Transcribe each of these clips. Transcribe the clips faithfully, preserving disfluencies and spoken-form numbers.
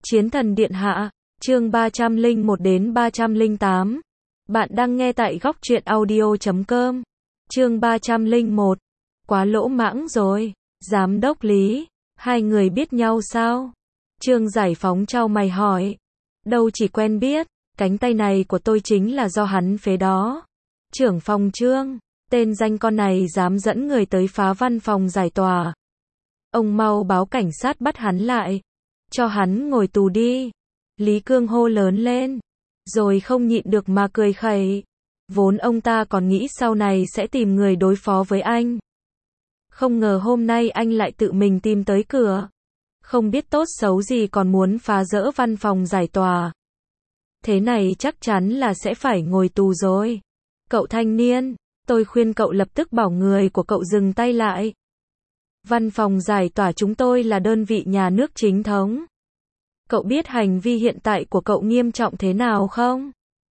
Chiến thần điện hạ, chương ba trăm lẻ một đến ba trăm lẻ tám. Bạn đang nghe tại góc truyện audio chấm com. Chương ba trăm lẻ một. Quá lỗ mãng rồi. Giám đốc Lý, hai người biết nhau sao? Trương Giải Phóng chau mày hỏi. Đâu chỉ quen biết, cánh tay này của tôi chính là do hắn phế đó. Trưởng phòng Trương, tên danh con này dám dẫn người tới phá văn phòng giải tỏa. Ông mau báo cảnh sát bắt hắn lại. Cho hắn ngồi tù đi. Lý Cương hô lớn lên. Rồi không nhịn được mà cười khẩy. Vốn ông ta còn nghĩ sau này sẽ tìm người đối phó với anh. Không ngờ hôm nay anh lại tự mình tìm tới cửa. Không biết tốt xấu gì còn muốn phá rỡ văn phòng giải tỏa. Thế này chắc chắn là sẽ phải ngồi tù rồi. Cậu thanh niên, tôi khuyên cậu lập tức bảo người của cậu dừng tay lại. Văn phòng giải tỏa chúng tôi là đơn vị nhà nước chính thống. Cậu biết hành vi hiện tại của cậu nghiêm trọng thế nào không?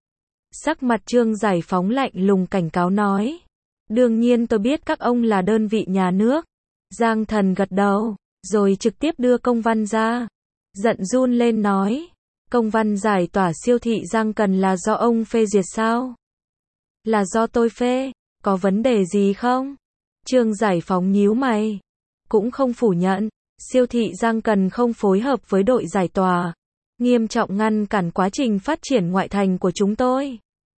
Sắc mặt Trương Giải Phóng lạnh lùng cảnh cáo nói. Đương nhiên tôi biết các ông là đơn vị nhà nước. Giang Thần gật đầu, rồi trực tiếp đưa công văn ra. Giận run lên nói. Công văn giải tỏa siêu thị Giang Cần là do ông phê duyệt sao? Là do tôi phê, có vấn đề gì không? Trương Giải Phóng nhíu mày. Cũng không phủ nhận, siêu thị Giang Cần không phối hợp với đội giải tỏa, nghiêm trọng ngăn cản quá trình phát triển ngoại thành của chúng tôi.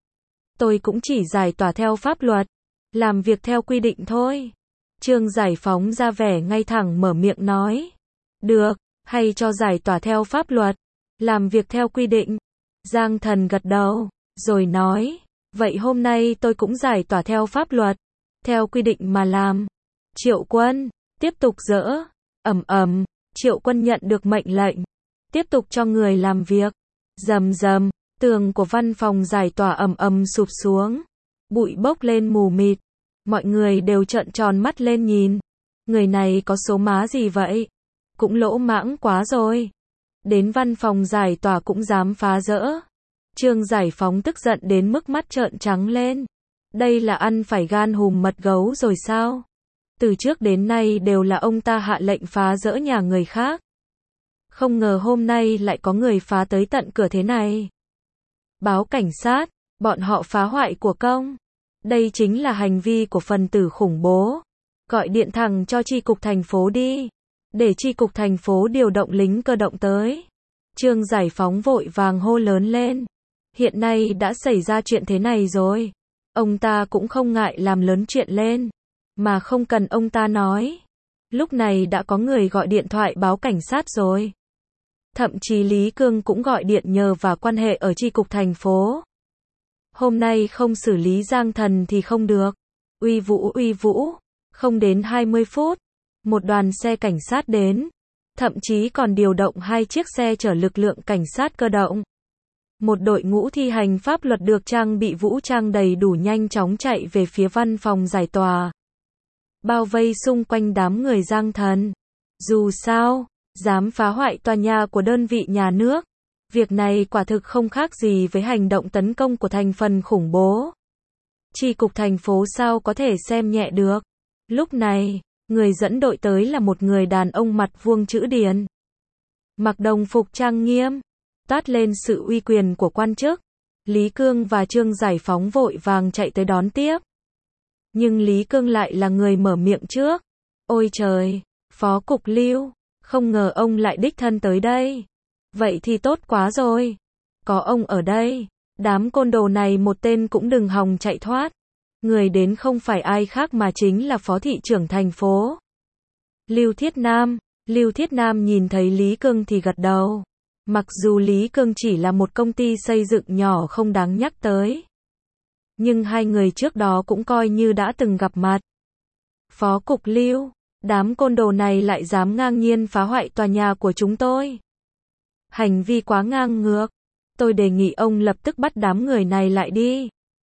Tôi cũng chỉ giải tỏa theo pháp luật, làm việc theo quy định thôi. Trương Giải Phóng ra vẻ ngay thẳng mở miệng nói. Được, hay cho giải tỏa theo pháp luật, làm việc theo quy định. Giang Thần gật đầu, rồi nói, vậy hôm nay tôi cũng giải tỏa theo pháp luật, theo quy định mà làm. Triệu Quân tiếp tục dỡ, ầm ầm, Triệu Quân nhận được mệnh lệnh, tiếp tục cho người làm việc. Rầm rầm, tường của văn phòng giải tỏa ầm ầm sụp xuống, bụi bốc lên mù mịt, mọi người đều trợn tròn mắt lên nhìn. Người này có số má gì vậy? Cũng lỗ mãng quá rồi. Đến văn phòng giải tỏa cũng dám phá rỡ. Trương Giải Phóng tức giận đến mức mắt trợn trắng lên. Đây là ăn phải gan hùm mật gấu rồi sao? Từ trước đến nay đều là ông ta hạ lệnh phá rỡ nhà người khác. Không ngờ hôm nay lại có người phá tới tận cửa thế này. Báo cảnh sát, bọn họ phá hoại của công. Đây chính là hành vi của phần tử khủng bố. Gọi điện thẳng cho chi cục thành phố đi. Để chi cục thành phố điều động lính cơ động tới. Trương Giải Phóng vội vàng hô lớn lên. Hiện nay đã xảy ra chuyện thế này rồi. Ông ta cũng không ngại làm lớn chuyện lên. Mà không cần ông ta nói. Lúc này đã có người gọi điện thoại báo cảnh sát rồi. Thậm chí Lý Cương cũng gọi điện nhờ và quan hệ ở chi cục thành phố. Hôm nay không xử lý Giang Thần thì không được. Uy vũ uy vũ. Không đến hai mươi phút. Một đoàn xe cảnh sát đến. Thậm chí còn điều động hai chiếc xe chở lực lượng cảnh sát cơ động. Một đội ngũ thi hành pháp luật được trang bị vũ trang đầy đủ nhanh chóng chạy về phía văn phòng giải tỏa. Bao vây xung quanh đám người Giang Thần. Dù sao, dám phá hoại tòa nhà của đơn vị nhà nước. Việc này quả thực không khác gì với hành động tấn công của thành phần khủng bố. Chi cục thành phố sao có thể xem nhẹ được. Lúc này, người dẫn đội tới là một người đàn ông mặt vuông chữ điền. Mặc đồng phục trang nghiêm, toát lên sự uy quyền của quan chức. Lý Cương và Trương Giải Phóng vội vàng chạy tới đón tiếp. Nhưng Lý Cương lại là người mở miệng trước. Ôi trời, Phó Cục Lưu, không ngờ ông lại đích thân tới đây. Vậy thì tốt quá rồi. Có ông ở đây, đám côn đồ này một tên cũng đừng hòng chạy thoát. Người đến không phải ai khác mà chính là Phó thị trưởng thành phố. Lưu Thiết Nam. Lưu Thiết Nam nhìn thấy Lý Cương thì gật đầu. Mặc dù Lý Cương chỉ là một công ty xây dựng nhỏ không đáng nhắc tới. Nhưng hai người trước đó cũng coi như đã từng gặp mặt. Phó Cục Lưu, đám côn đồ này lại dám ngang nhiên phá hoại tòa nhà của chúng tôi. Hành vi quá ngang ngược. Tôi đề nghị ông lập tức bắt đám người này lại đi.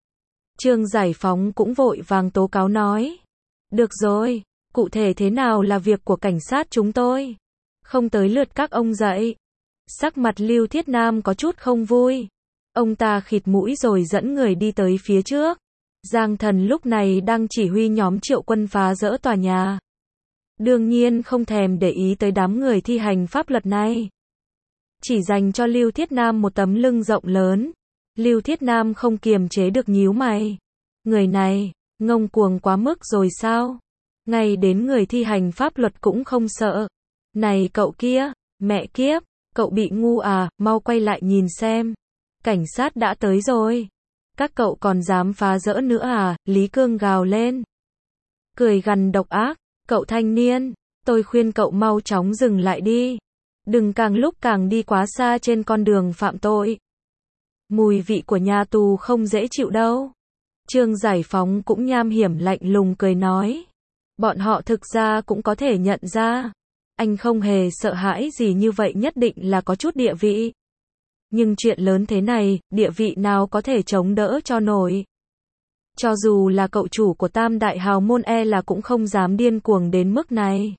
Trương Giải Phóng cũng vội vàng tố cáo nói. Được rồi, cụ thể thế nào là việc của cảnh sát chúng tôi. Không tới lượt các ông dậy. Sắc mặt Lưu Thiết Nam có chút không vui. Ông ta khịt mũi rồi dẫn người đi tới phía trước. Giang Thần lúc này đang chỉ huy nhóm Triệu Quân phá rỡ tòa nhà. Đương nhiên không thèm để ý tới đám người thi hành pháp luật này. chỉ dành cho Lưu Thiết Nam một tấm lưng rộng lớn. Lưu Thiết Nam không kiềm chế được nhíu mày. Người này, ngông cuồng quá mức rồi sao? Ngay đến người thi hành pháp luật cũng không sợ. Này cậu kia, mẹ kiếp, cậu bị ngu à, mau quay lại nhìn xem. Cảnh sát đã tới rồi. Các cậu còn dám phá rỡ nữa à, Lý Cương gào lên. Cười gằn độc ác, cậu thanh niên, tôi khuyên cậu mau chóng dừng lại đi. Đừng càng lúc càng đi quá xa trên con đường phạm tội. Mùi vị của nhà tù không dễ chịu đâu. Trương Giải Phóng cũng nham hiểm lạnh lùng cười nói. Bọn họ thực ra cũng có thể nhận ra. Anh không hề sợ hãi gì như vậy, nhất định là có chút địa vị. Nhưng chuyện lớn thế này, địa vị nào có thể chống đỡ cho nổi. Cho dù là cậu chủ của Tam Đại Hào Môn e là cũng không dám điên cuồng đến mức này.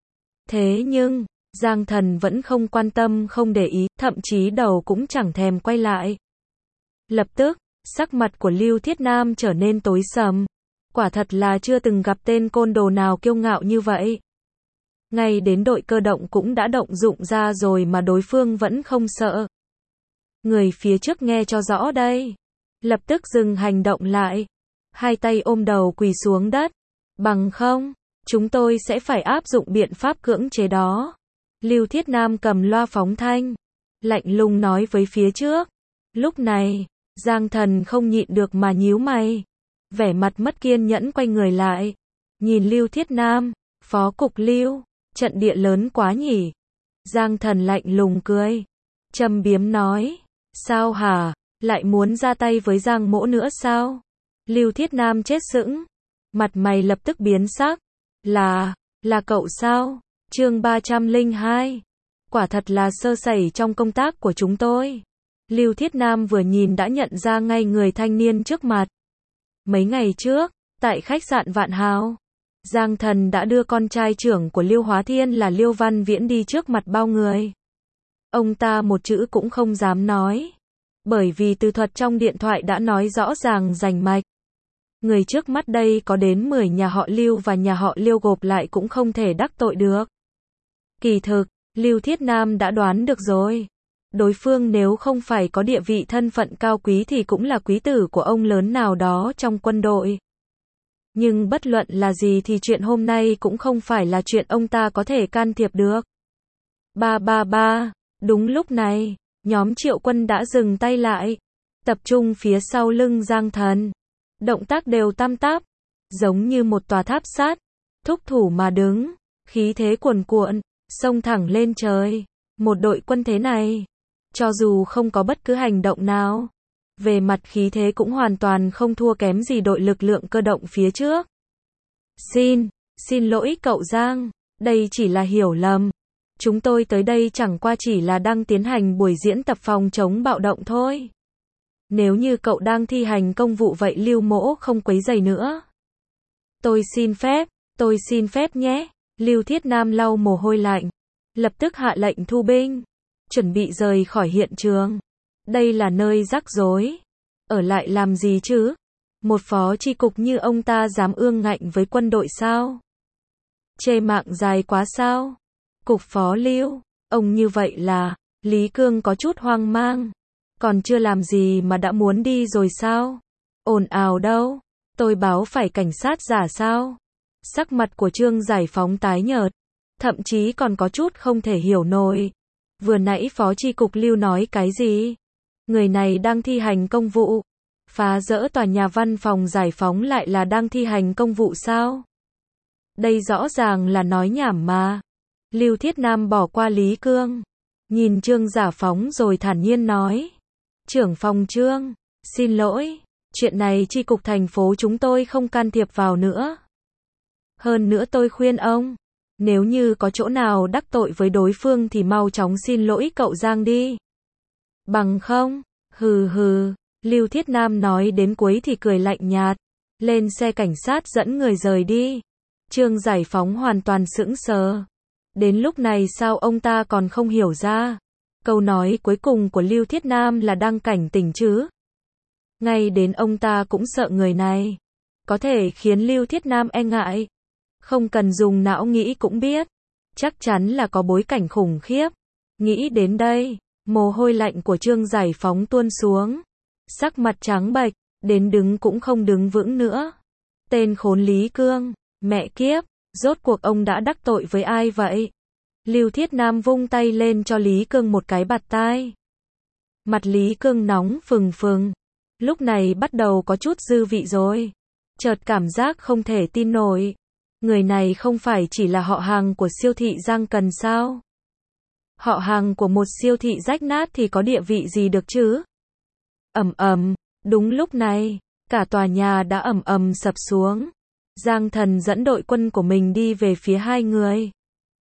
Thế nhưng, Giang Thần vẫn không quan tâm, không để ý, thậm chí đầu cũng chẳng thèm quay lại. Lập tức, sắc mặt của Lưu Thiết Nam trở nên tối sầm. Quả thật là chưa từng gặp tên côn đồ nào kiêu ngạo như vậy. Ngay đến đội cơ động cũng đã động dụng ra rồi mà đối phương vẫn không sợ. Người phía trước nghe cho rõ đây. Lập tức dừng hành động lại. Hai tay ôm đầu quỳ xuống đất. Bằng không, chúng tôi sẽ phải áp dụng biện pháp cưỡng chế đó. Lưu Thiết Nam cầm loa phóng thanh. Lạnh lùng nói với phía trước. Lúc này, Giang Thần không nhịn được mà nhíu mày. Vẻ mặt mất kiên nhẫn quay người lại. Nhìn Lưu Thiết Nam, phó cục Lưu, trận địa lớn quá nhỉ. Giang Thần lạnh lùng cười. Châm biếm nói. Sao hả, lại muốn ra tay với Giang Mỗ nữa sao? Lưu Thiết Nam chết sững. Mặt mày lập tức biến sắc. Là, là cậu sao? Chương ba trăm lẻ hai. Quả thật là sơ sẩy trong công tác của chúng tôi. Lưu Thiết Nam vừa nhìn đã nhận ra ngay người thanh niên trước mặt. Mấy ngày trước, tại khách sạn Vạn Hào, Giang Thần đã đưa con trai trưởng của Liêu Hóa Thiên là Liêu Văn Viễn đi trước mặt bao người. Ông ta một chữ cũng không dám nói. Bởi vì từ thuật trong điện thoại đã nói rõ ràng rành mạch. Người trước mắt đây có đến mười nhà họ Lưu và nhà họ Liêu gộp lại cũng không thể đắc tội được. Kỳ thực, Lưu Thiết Nam đã đoán được rồi. Đối phương nếu không phải có địa vị thân phận cao quý thì cũng là quý tử của ông lớn nào đó trong quân đội. Nhưng bất luận là gì thì chuyện hôm nay cũng không phải là chuyện ông ta có thể can thiệp được. Ba ba ba, đúng lúc này, nhóm Triệu Quân đã dừng tay lại, tập trung phía sau lưng Giang Thần. Động tác đều tăm tắp, giống như một tòa tháp sắt, thúc thủ mà đứng, khí thế cuồn cuộn, xông thẳng lên trời. Một đội quân thế này, cho dù không có bất cứ hành động nào, về mặt khí thế cũng hoàn toàn không thua kém gì đội lực lượng cơ động phía trước. Xin, xin lỗi cậu Giang, đây chỉ là hiểu lầm. Chúng tôi tới đây chẳng qua chỉ là đang tiến hành buổi diễn tập phòng chống bạo động thôi. Nếu như cậu đang thi hành công vụ vậy Lưu Mỗ không quấy rầy nữa. Tôi xin phép, tôi xin phép nhé. Lưu Thiết Nam lau mồ hôi lạnh, lập tức hạ lệnh thu binh, chuẩn bị rời khỏi hiện trường. Đây là nơi rắc rối. Ở lại làm gì chứ? Một phó chi cục như ông ta dám ương ngạnh với quân đội sao? Chê mạng dài quá sao? Cục phó Lưu, ông như vậy là, Lý Cương có chút hoang mang. Còn chưa làm gì mà đã muốn đi rồi sao? Ồn ào đâu? Tôi báo phải cảnh sát giả sao? Sắc mặt của Trương Giải Phóng tái nhợt, thậm chí còn có chút không thể hiểu nổi. Vừa nãy phó chi cục Lưu nói cái gì? Người này đang thi hành công vụ. Phá rỡ tòa nhà văn phòng Giải Phóng lại là đang thi hành công vụ sao? Đây rõ ràng là nói nhảm mà. Lưu Thiết Nam bỏ qua Lý Cương, nhìn Trương Giải Phóng rồi thản nhiên nói. Trưởng phòng Trương, xin lỗi, chuyện này chi cục thành phố chúng tôi không can thiệp vào nữa. Hơn nữa tôi khuyên ông, nếu như có chỗ nào đắc tội với đối phương thì mau chóng xin lỗi cậu Giang đi. Bằng không, hừ hừ, Lưu Thiết Nam nói đến cuối thì cười lạnh nhạt, lên xe cảnh sát dẫn người rời đi. Trương Giải Phóng hoàn toàn sững sờ. Đến lúc này sao ông ta còn không hiểu ra? Câu nói cuối cùng của Lưu Thiết Nam là đang cảnh tỉnh chứ. Ngay đến ông ta cũng sợ người này có thể khiến Lưu Thiết Nam e ngại. Không cần dùng não nghĩ cũng biết, chắc chắn là có bối cảnh khủng khiếp. Nghĩ đến đây, Mồ hôi lạnh của Trương Giải Phóng tuôn xuống. Sắc mặt trắng bệch, đến đứng cũng không đứng vững nữa. Tên khốn Lý Cương, mẹ kiếp, rốt cuộc ông đã đắc tội với ai vậy? Lưu Thiết Nam vung tay lên cho Lý Cương một cái bạt tai. Mặt Lý Cương nóng phừng phừng. Lúc này bắt đầu có chút dư vị rồi. Chợt cảm giác không thể tin nổi. Người này không phải chỉ là họ hàng của siêu thị Giang Cần sao? Họ hàng của một siêu thị rách nát thì có địa vị gì được chứ? Ầm ầm, đúng lúc này, cả tòa nhà đã ầm ầm sập xuống. Giang Thần dẫn đội quân của mình đi về phía hai người.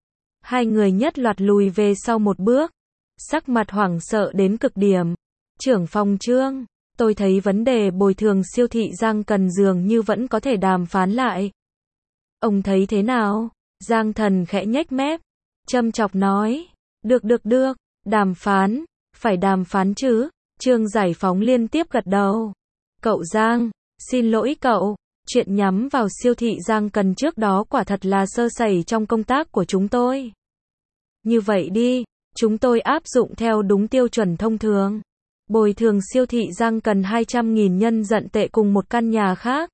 Hai người nhất loạt lùi về sau một bước, sắc mặt hoảng sợ đến cực điểm. Trưởng phòng Trương, tôi thấy vấn đề bồi thường siêu thị Giang Cần dường như vẫn có thể đàm phán lại. Ông thấy thế nào? Giang Thần khẽ nhếch mép, châm chọc nói, được được được, đàm phán, phải đàm phán chứ. Trương Giải Phóng liên tiếp gật đầu. Cậu Giang, xin lỗi cậu, chuyện nhắm vào siêu thị Giang Cần trước đó quả thật là sơ sẩy trong công tác của chúng tôi. Như vậy đi, chúng tôi áp dụng theo đúng tiêu chuẩn thông thường. Bồi thường siêu thị Giang Cần hai trăm nghìn nhân dân tệ cùng một căn nhà khác.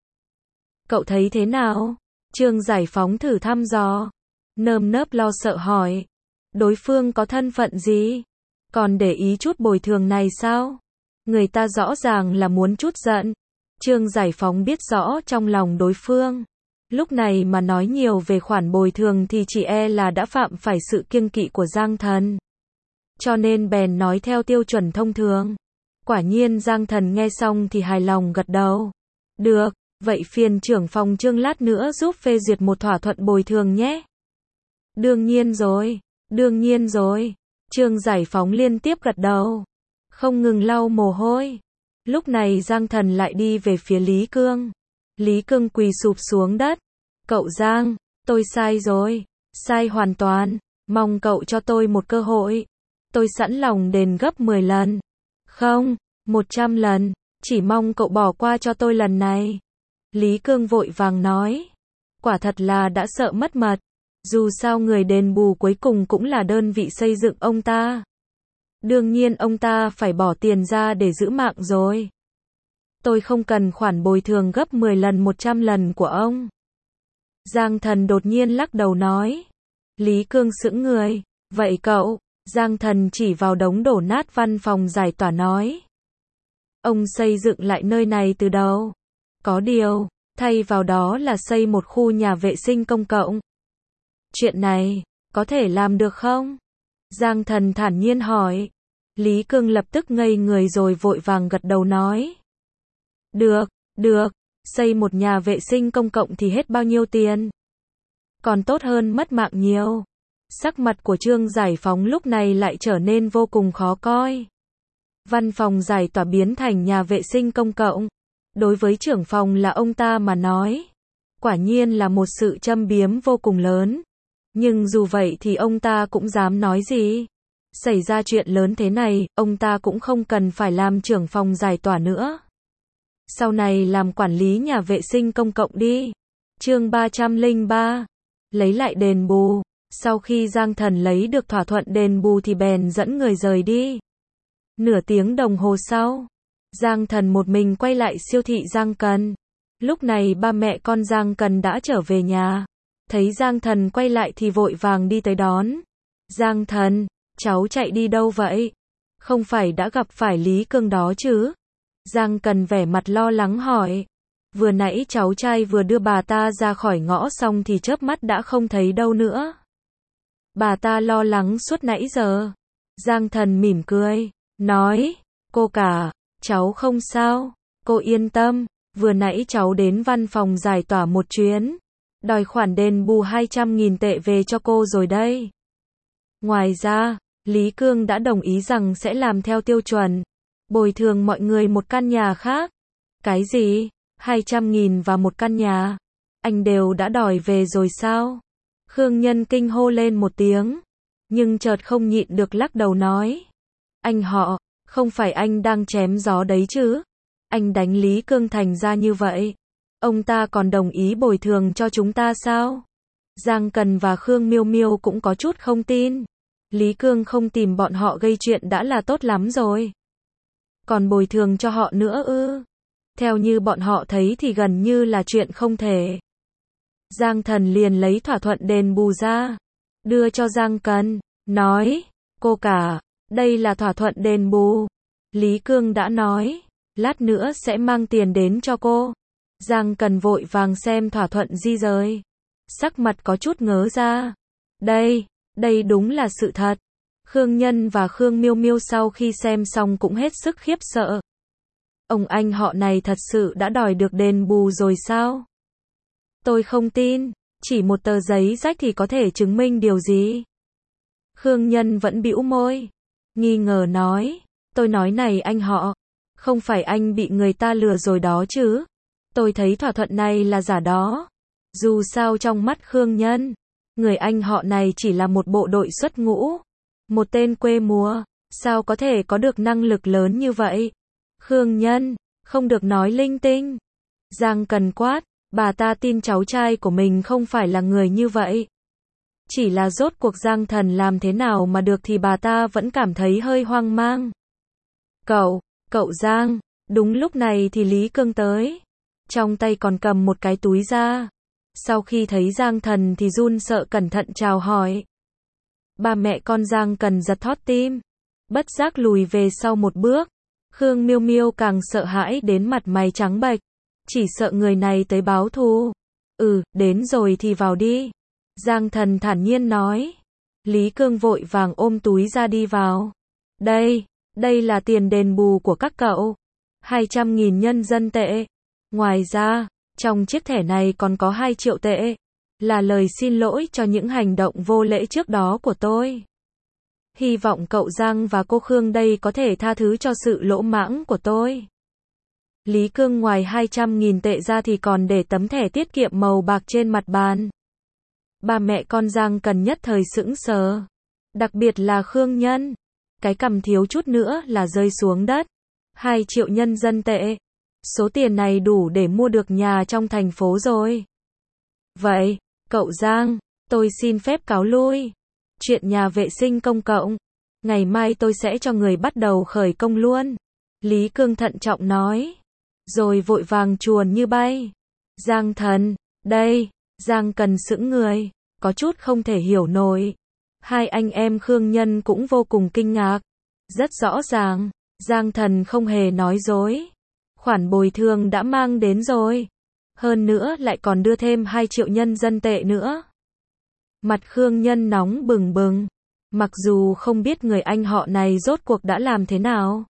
Cậu thấy thế nào? Trương Giải Phóng thử thăm dò. Nơm nớp lo sợ hỏi. Đối phương có thân phận gì? Còn để ý chút bồi thường này sao? Người ta rõ ràng là muốn chút giận. Trương Giải Phóng biết rõ trong lòng đối phương. Lúc này mà nói nhiều về khoản bồi thường thì chỉ e là đã phạm phải sự kiêng kỵ của Giang Thần. Cho nên bèn nói theo tiêu chuẩn thông thường. Quả nhiên Giang Thần nghe xong thì hài lòng gật đầu. Được, vậy phiền trưởng phòng Trương lát nữa giúp phê duyệt một thỏa thuận bồi thường nhé. Đương nhiên rồi, đương nhiên rồi. Trương Giải Phóng liên tiếp gật đầu, không ngừng lau mồ hôi. Lúc này Giang Thần lại đi về phía Lý Cương. Lý Cương quỳ sụp xuống đất. Cậu Giang, tôi sai rồi, sai hoàn toàn, mong cậu cho tôi một cơ hội. Tôi sẵn lòng đền gấp mười lần. Không, một trăm lần, chỉ mong cậu bỏ qua cho tôi lần này. Lý Cương vội vàng nói. Quả thật là đã sợ mất mật. Dù sao người đền bù cuối cùng cũng là đơn vị xây dựng ông ta. Đương nhiên ông ta phải bỏ tiền ra để giữ mạng rồi. Tôi không cần khoản bồi thường gấp mười lần một trăm lần của ông. Giang Thần đột nhiên lắc đầu nói. Lý Cương sững người. Vậy cậu? Giang Thần chỉ vào đống đổ nát văn phòng giải tỏa nói. Ông xây dựng lại nơi này từ đầu. Có điều, thay vào đó là xây một khu nhà vệ sinh công cộng. Chuyện này, có thể làm được không? Giang Thần thản nhiên hỏi. Lý Cương lập tức ngây người rồi vội vàng gật đầu nói. Được, được, xây một nhà vệ sinh công cộng thì hết bao nhiêu tiền? Còn tốt hơn mất mạng nhiều. Sắc mặt của Trương Giải Phóng lúc này lại trở nên vô cùng khó coi. Văn phòng giải tỏa biến thành nhà vệ sinh công cộng. Đối với trưởng phòng là ông ta mà nói, quả nhiên là một sự châm biếm vô cùng lớn. Nhưng dù vậy thì ông ta cũng dám nói gì? Xảy ra chuyện lớn thế này, ông ta cũng không cần phải làm trưởng phòng giải tỏa nữa. Sau này làm quản lý nhà vệ sinh công cộng đi. Chương ba trăm lẻ ba. Lấy lại đền bù. Sau khi Giang Thần lấy được thỏa thuận đền bù thì bèn dẫn người rời đi. Nửa tiếng đồng hồ sau, Giang Thần một mình quay lại siêu thị Giang Cần. Lúc này ba mẹ con Giang Cần đã trở về nhà. Thấy Giang Thần quay lại thì vội vàng đi tới đón. Giang Thần, cháu chạy đi đâu vậy? Không phải đã gặp phải Lý Cương đó chứ? Giang Cần vẻ mặt lo lắng hỏi. Vừa nãy cháu trai vừa đưa bà ta ra khỏi ngõ xong thì chớp mắt đã không thấy đâu nữa. Bà ta lo lắng suốt nãy giờ. Giang Thần mỉm cười, nói, cô cả, cháu không sao, cô yên tâm, vừa nãy cháu đến văn phòng giải tỏa một chuyến, đòi khoản đền bù hai trăm nghìn tệ về cho cô rồi đây. Ngoài ra, Lý Cương đã đồng ý rằng sẽ làm theo tiêu chuẩn, bồi thường mọi người một căn nhà khác. Cái gì? hai trăm nghìn và một căn nhà? Anh đều đã đòi về rồi sao? Khương Nhân kinh hô lên một tiếng, nhưng chợt không nhịn được lắc đầu nói. Anh họ, không phải anh đang chém gió đấy chứ? Anh đánh Lý Cương thành ra như vậy, ông ta còn đồng ý bồi thường cho chúng ta sao? Giang Cần và Khương Miêu Miêu cũng có chút không tin. Lý Cương không tìm bọn họ gây chuyện đã là tốt lắm rồi. Còn bồi thường cho họ nữa ư? Theo như bọn họ thấy thì gần như là chuyện không thể. Giang Thần liền lấy thỏa thuận đền bù ra, đưa cho Giang Cần, nói, cô cả, đây là thỏa thuận đền bù. Lý Cương đã nói, lát nữa sẽ mang tiền đến cho cô. Giang Cần vội vàng xem thỏa thuận di rời. Sắc mặt có chút ngớ ra. Đây, đây đúng là sự thật. Khương Nhân và Khương Miêu Miêu sau khi xem xong cũng hết sức khiếp sợ. Ông anh họ này thật sự đã đòi được đền bù rồi sao? Tôi không tin, chỉ một tờ giấy rách thì có thể chứng minh điều gì? Khương Nhân vẫn bĩu môi, nghi ngờ nói, tôi nói này anh họ, không phải anh bị người ta lừa rồi đó chứ? Tôi thấy thỏa thuận này là giả đó. Dù sao trong mắt Khương Nhân, người anh họ này chỉ là một bộ đội xuất ngũ, một tên quê mùa, sao có thể có được năng lực lớn như vậy? Khương Nhân, không được nói linh tinh. Giang Cần quát, bà ta tin cháu trai của mình không phải là người như vậy. Chỉ là rốt cuộc Giang Thần làm thế nào mà được thì bà ta vẫn cảm thấy hơi hoang mang. Cậu, cậu Giang, đúng lúc này thì Lý Cương tới. Trong tay còn cầm một cái túi ra. Sau khi thấy Giang Thần thì run sợ cẩn thận chào hỏi. Ba mẹ con Giang Cần giật thót tim, bất giác lùi về sau một bước. Khương Miêu Miêu càng sợ hãi đến mặt mày trắng bệch, chỉ sợ người này tới báo thù. Ừ, đến rồi thì vào đi. Giang Thần thản nhiên nói. Lý Cương vội vàng ôm túi ra đi vào. Đây, đây là tiền đền bù của các cậu. hai trăm nghìn nhân dân tệ. Ngoài ra, trong chiếc thẻ này còn có hai triệu tệ. Là lời xin lỗi cho những hành động vô lễ trước đó của tôi. Hy vọng cậu Giang và cô Khương đây có thể tha thứ cho sự lỗ mãng của tôi. Lý Cương ngoài hai trăm nghìn tệ ra thì còn để tấm thẻ tiết kiệm màu bạc trên mặt bàn. Ba mẹ con Giang Cần nhất thời sững sờ. Đặc biệt là Khương Nhân. Cái cằm thiếu chút nữa là rơi xuống đất. hai triệu nhân dân tệ. Số tiền này đủ để mua được nhà trong thành phố rồi. Vậy, cậu Giang, tôi xin phép cáo lui. Chuyện nhà vệ sinh công cộng, ngày mai tôi sẽ cho người bắt đầu khởi công luôn. Lý Cương thận trọng nói. Rồi vội vàng chuồn như bay. Giang Thần, đây, Giang Cần sững người, có chút không thể hiểu nổi. Hai anh em Khương Nhân cũng vô cùng kinh ngạc. Rất rõ ràng, Giang Thần không hề nói dối. Khoản bồi thường đã mang đến rồi. Hơn nữa lại còn đưa thêm hai triệu nhân dân tệ nữa. Mặt Khương Nhân nóng bừng bừng. Mặc dù không biết người anh họ này rốt cuộc đã làm thế nào.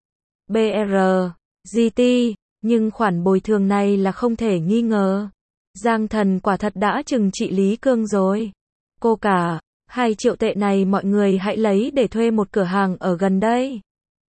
bê rờ, giê tê, nhưng khoản bồi thường này là không thể nghi ngờ. Giang Thần quả thật đã trừng trị Lý Cương rồi. Cô cả, hai triệu tệ này mọi người hãy lấy để thuê một cửa hàng ở gần đây.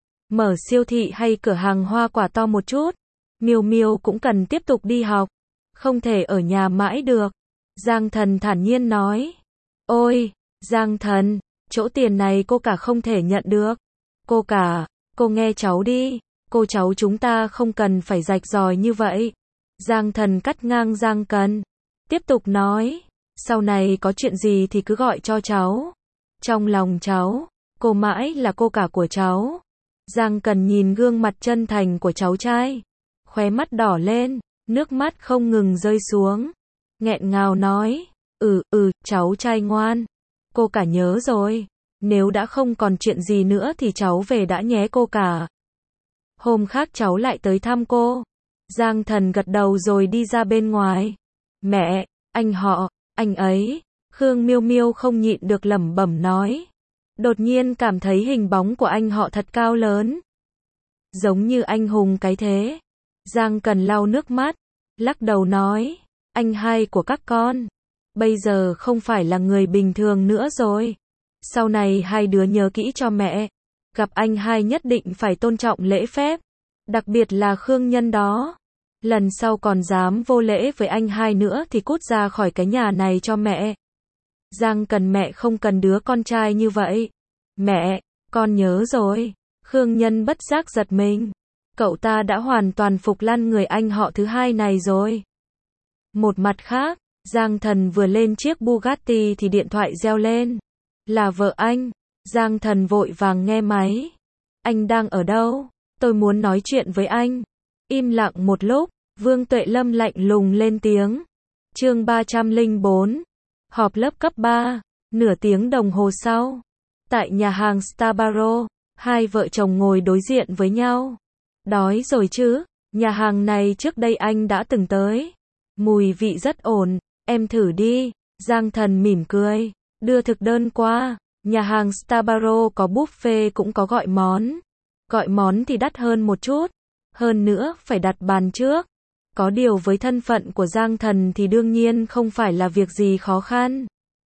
Mở siêu thị hay cửa hàng hoa quả to một chút. Miêu Miêu cũng cần tiếp tục đi học. Không thể ở nhà mãi được. Giang Thần thản nhiên nói. Ôi, Giang Thần, chỗ tiền này cô cả không thể nhận được. Cô cả, cô nghe cháu đi. Cô cháu chúng ta không cần phải rạch ròi như vậy. Giang Thần cắt ngang Giang Cần. Tiếp tục nói. Sau này có chuyện gì thì cứ gọi cho cháu. Trong lòng cháu, cô mãi là cô cả của cháu. Giang Cần nhìn gương mặt chân thành của cháu trai. Khóe mắt đỏ lên, nước mắt không ngừng rơi xuống. Nghẹn ngào nói. Ừ, ừ, cháu trai ngoan. Cô cả nhớ rồi. Nếu đã không còn chuyện gì nữa thì cháu về đã nhé cô cả. Hôm khác cháu lại tới thăm cô. Giang Thần gật đầu rồi đi ra bên ngoài. Mẹ, anh họ, anh ấy. Khương Miêu Miêu không nhịn được lẩm bẩm nói. Đột nhiên cảm thấy hình bóng của anh họ thật cao lớn. Giống như anh hùng cái thế. Giang Cần lau nước mắt, lắc đầu nói. Anh hai của các con, bây giờ không phải là người bình thường nữa rồi. Sau này hai đứa nhớ kỹ cho mẹ. Gặp anh hai nhất định phải tôn trọng lễ phép. Đặc biệt là Khương Nhân đó. Lần sau còn dám vô lễ với anh hai nữa thì cút ra khỏi cái nhà này cho mẹ. Giang Cần mẹ không cần đứa con trai như vậy. Mẹ, con nhớ rồi. Khương Nhân bất giác giật mình. Cậu ta đã hoàn toàn phục lăn người anh họ thứ hai này rồi. Một mặt khác, Giang Thần vừa lên chiếc Bugatti thì điện thoại reo lên. Là vợ anh. Giang Thần vội vàng nghe máy. Anh đang ở đâu? Tôi muốn nói chuyện với anh. Im lặng một lúc, Vương Tuệ Lâm lạnh lùng lên tiếng. Chương ba trăm lẻ bốn. Họp lớp cấp ba. Nửa tiếng đồng hồ sau, tại nhà hàng Starbucks, hai vợ chồng ngồi đối diện với nhau. Đói rồi chứ? Nhà hàng này trước đây anh đã từng tới. Mùi vị rất ổn, em thử đi. Giang Thần mỉm cười, đưa thực đơn qua. Nhà hàng Starbucks có buffet cũng có gọi món. Gọi món thì đắt hơn một chút. Hơn nữa, phải đặt bàn trước. Có điều với thân phận của Giang Thần thì đương nhiên không phải là việc gì khó khăn.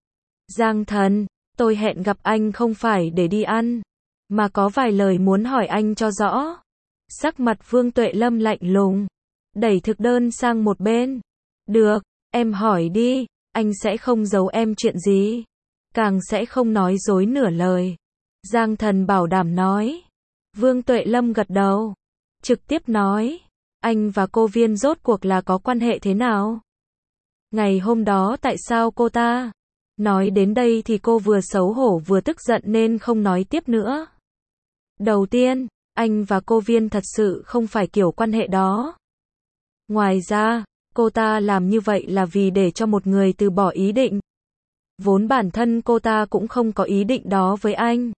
Giang Thần, tôi hẹn gặp anh không phải để đi ăn, mà có vài lời muốn hỏi anh cho rõ. Sắc mặt Vương Tuệ Lâm lạnh lùng, đẩy thực đơn sang một bên. Được, em hỏi đi, anh sẽ không giấu em chuyện gì, càng sẽ không nói dối nửa lời. Giang Thần bảo đảm nói. Vương Tuệ Lâm gật đầu, trực tiếp nói, anh và cô Viên rốt cuộc là có quan hệ thế nào? Ngày hôm đó tại sao cô ta? Nói đến đây thì cô vừa xấu hổ vừa tức giận nên không nói tiếp nữa. Đầu tiên, anh và cô Viên thật sự không phải kiểu quan hệ đó. Ngoài ra, cô ta làm như vậy là vì để cho một người từ bỏ ý định. Vốn bản thân cô ta cũng không có ý định đó với anh.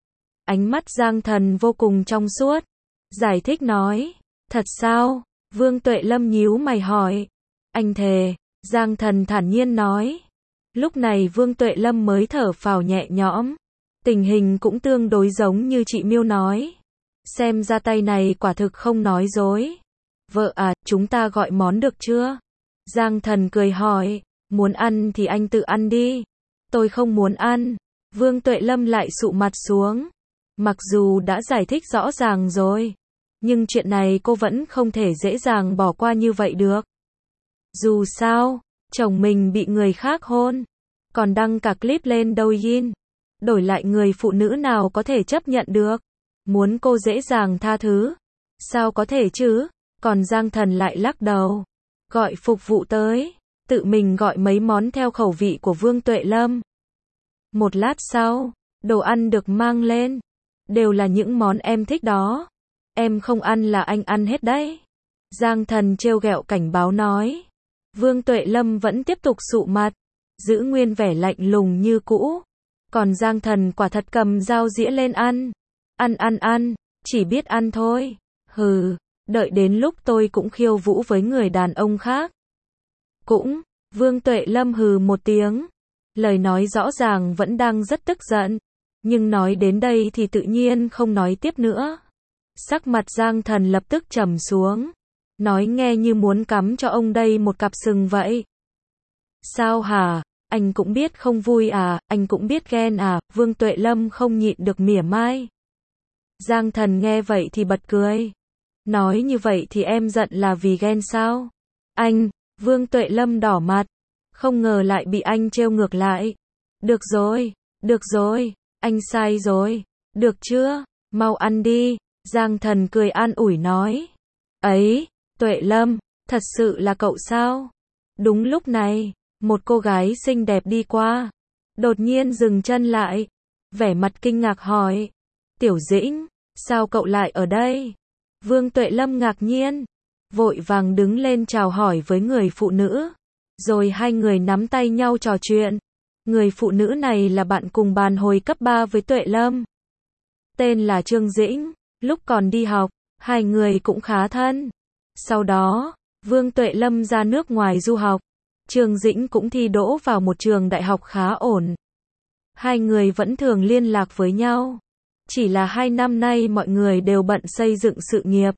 Ánh mắt Giang Thần vô cùng trong suốt, giải thích nói. Thật sao? Vương Tuệ Lâm nhíu mày hỏi. Anh thề. Giang Thần thản nhiên nói. Lúc này Vương Tuệ Lâm mới thở phào nhẹ nhõm. Tình hình cũng tương đối giống như chị Miêu nói. Xem ra tay này quả thực không nói dối. Vợ à, chúng ta gọi món được chưa? Giang Thần cười hỏi. Muốn ăn thì anh tự ăn đi. Tôi không muốn ăn. Vương Tuệ Lâm lại sụ mặt xuống. Mặc dù đã giải thích rõ ràng rồi, nhưng chuyện này cô vẫn không thể dễ dàng bỏ qua như vậy được. Dù sao, chồng mình bị người khác hôn, còn đăng cả clip lên Douyin. Đổi lại người phụ nữ nào có thể chấp nhận được? Muốn cô dễ dàng tha thứ? Sao có thể chứ? Còn Giang Thần lại lắc đầu, gọi phục vụ tới, tự mình gọi mấy món theo khẩu vị của Vương Tuệ Lâm. Một lát sau, đồ ăn được mang lên. Đều là những món em thích đó. Em không ăn là anh ăn hết đấy. Giang Thần trêu ghẹo cảnh báo nói. Vương Tuệ Lâm vẫn tiếp tục sụ mặt, giữ nguyên vẻ lạnh lùng như cũ. Còn Giang Thần quả thật cầm dao dĩa lên ăn. Ăn ăn ăn, chỉ biết ăn thôi. Hừ, đợi đến lúc tôi cũng khiêu vũ với người đàn ông khác. Cũng, Vương Tuệ Lâm hừ một tiếng. Lời nói rõ ràng vẫn đang rất tức giận. Nhưng nói đến đây thì tự nhiên không nói tiếp nữa. Sắc mặt Giang Thần lập tức trầm xuống. Nói nghe như muốn cắm cho ông đây một cặp sừng vậy. Sao hả? Anh cũng biết không vui à? Anh cũng biết ghen à? Vương Tuệ Lâm không nhịn được mỉa mai. Giang Thần nghe vậy thì bật cười. Nói như vậy thì em giận là vì ghen sao? Anh, Vương Tuệ Lâm đỏ mặt. Không ngờ lại bị anh trêu ngược lại. Được rồi, được rồi. Anh sai rồi, được chưa? Mau ăn đi. Giang Thần cười an ủi nói. Ấy, Tuệ Lâm, thật sự là cậu sao? Đúng lúc này, một cô gái xinh đẹp đi qua. Đột nhiên dừng chân lại. Vẻ mặt kinh ngạc hỏi. Tiểu Dĩnh, sao cậu lại ở đây? Vương Tuệ Lâm ngạc nhiên. Vội vàng đứng lên chào hỏi với người phụ nữ. Rồi hai người nắm tay nhau trò chuyện. Người phụ nữ này là bạn cùng bàn hồi cấp ba với Tuệ Lâm. Tên là Trương Dĩnh, lúc còn đi học, hai người cũng khá thân. Sau đó, Vương Tuệ Lâm ra nước ngoài du học. Trương Dĩnh cũng thi đỗ vào một trường đại học khá ổn. Hai người vẫn thường liên lạc với nhau. Chỉ là hai năm nay mọi người đều bận xây dựng sự nghiệp.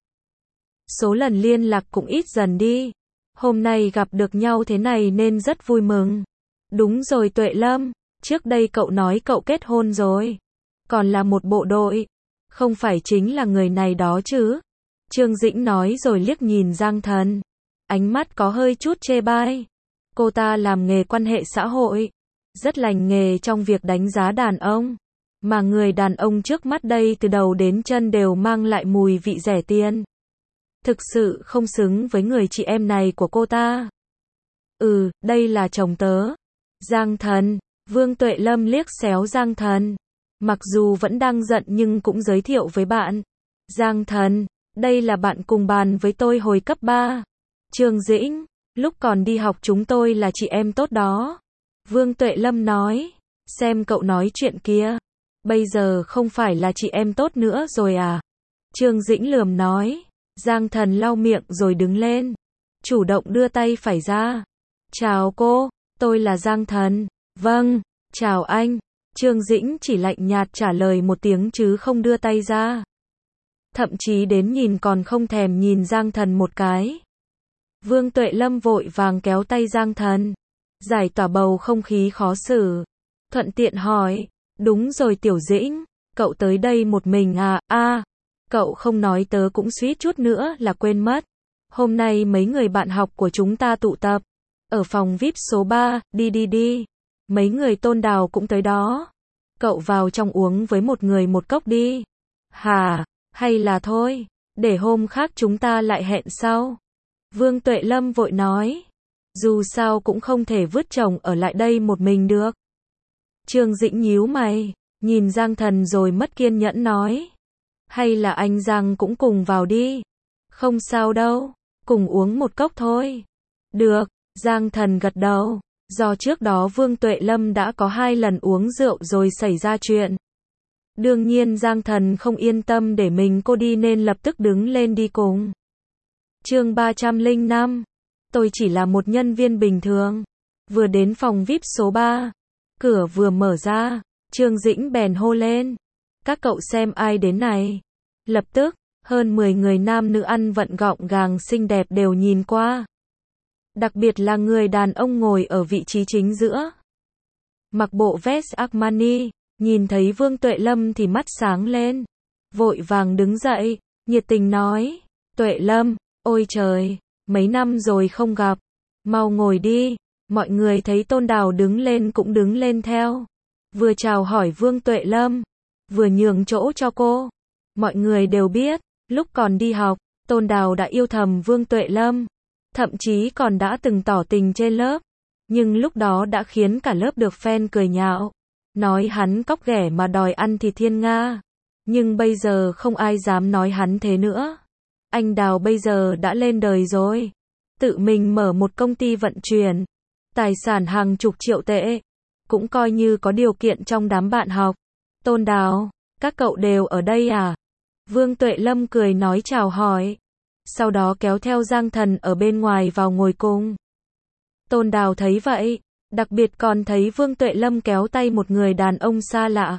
Số lần liên lạc cũng ít dần đi. Hôm nay gặp được nhau thế này nên rất vui mừng. Đúng rồi Tuệ Lâm, trước đây cậu nói cậu kết hôn rồi. Còn là một bộ đội. Không phải chính là người này đó chứ? Trương Dĩnh nói rồi liếc nhìn Giang Thần. Ánh mắt có hơi chút chê bai. Cô ta làm nghề quan hệ xã hội. Rất lành nghề trong việc đánh giá đàn ông. Mà người đàn ông trước mắt đây từ đầu đến chân đều mang lại mùi vị rẻ tiền. Thực sự không xứng với người chị em này của cô ta. Ừ, đây là chồng tớ. Giang Thần, Vương Tuệ Lâm liếc xéo Giang Thần. Mặc dù vẫn đang giận nhưng cũng giới thiệu với bạn. Giang Thần, đây là bạn cùng bàn với tôi hồi cấp ba. Trương Dĩnh, lúc còn đi học chúng tôi là chị em tốt đó. Vương Tuệ Lâm nói, xem cậu nói chuyện kia. Bây giờ không phải là chị em tốt nữa rồi à? Trương Dĩnh lườm nói. Giang Thần lau miệng rồi đứng lên. Chủ động đưa tay phải ra. Chào cô, tôi là Giang Thần. Vâng, chào anh. Trương Dĩnh chỉ lạnh nhạt trả lời một tiếng chứ không đưa tay ra. Thậm chí đến nhìn còn không thèm nhìn Giang Thần một cái. Vương Tuệ Lâm vội vàng kéo tay Giang Thần, giải tỏa bầu không khí khó xử. Thuận tiện hỏi, đúng rồi Tiểu Dĩnh, cậu tới đây một mình à? À, cậu không nói tớ cũng suýt chút nữa là quên mất. Hôm nay mấy người bạn học của chúng ta tụ tập ở phòng vi ai pi số ba, đi đi đi. Mấy người Tôn Đào cũng tới đó. Cậu vào trong uống với một người một cốc đi. Hả, hay là thôi, để hôm khác chúng ta lại hẹn sau. Vương Tuệ Lâm vội nói. Dù sao cũng không thể vứt chồng ở lại đây một mình được. Trương Dĩnh nhíu mày, nhìn Giang Thần rồi mất kiên nhẫn nói. Hay là anh Giang cũng cùng vào đi. Không sao đâu, cùng uống một cốc thôi. Được, Giang Thần gật đầu. Do trước đó Vương Tuệ Lâm đã có hai lần uống rượu rồi xảy ra chuyện. Đương nhiên Giang Thần không yên tâm để mình cô đi nên lập tức đứng lên đi cùng. Chương ba trăm lẻ năm. Tôi chỉ là một nhân viên bình thường. Vừa đến phòng vi ai pi số ba. Cửa vừa mở ra, Trương Dĩnh bèn hô lên. Các cậu xem ai đến này. Lập tức, hơn mười người nam nữ ăn vận gọn gàng xinh đẹp đều nhìn qua. Đặc biệt là người đàn ông ngồi ở vị trí chính giữa. Mặc bộ vest Armani, nhìn thấy Vương Tuệ Lâm thì mắt sáng lên. Vội vàng đứng dậy, nhiệt tình nói. Tuệ Lâm, ôi trời, mấy năm rồi không gặp. Mau ngồi đi. Mọi người thấy Tôn Đào đứng lên cũng đứng lên theo. Vừa chào hỏi Vương Tuệ Lâm, vừa nhường chỗ cho cô. Mọi người đều biết, lúc còn đi học, Tôn Đào đã yêu thầm Vương Tuệ Lâm. Thậm chí còn đã từng tỏ tình trên lớp. Nhưng lúc đó đã khiến cả lớp được fan cười nhạo. Nói hắn cóc ghẻ mà đòi ăn thịt thiên nga. Nhưng bây giờ không ai dám nói hắn thế nữa. Anh Đào bây giờ đã lên đời rồi. Tự mình mở một công ty vận chuyển. Tài sản hàng chục triệu tệ. Cũng coi như có điều kiện trong đám bạn học. Tôn Đào, các cậu đều ở đây à? Vương Tuệ Lâm cười nói chào hỏi. Sau đó kéo theo Giang Thần ở bên ngoài vào ngồi cùng. Tôn Đào thấy vậy, đặc biệt còn thấy Vương Tuệ Lâm kéo tay một người đàn ông xa lạ.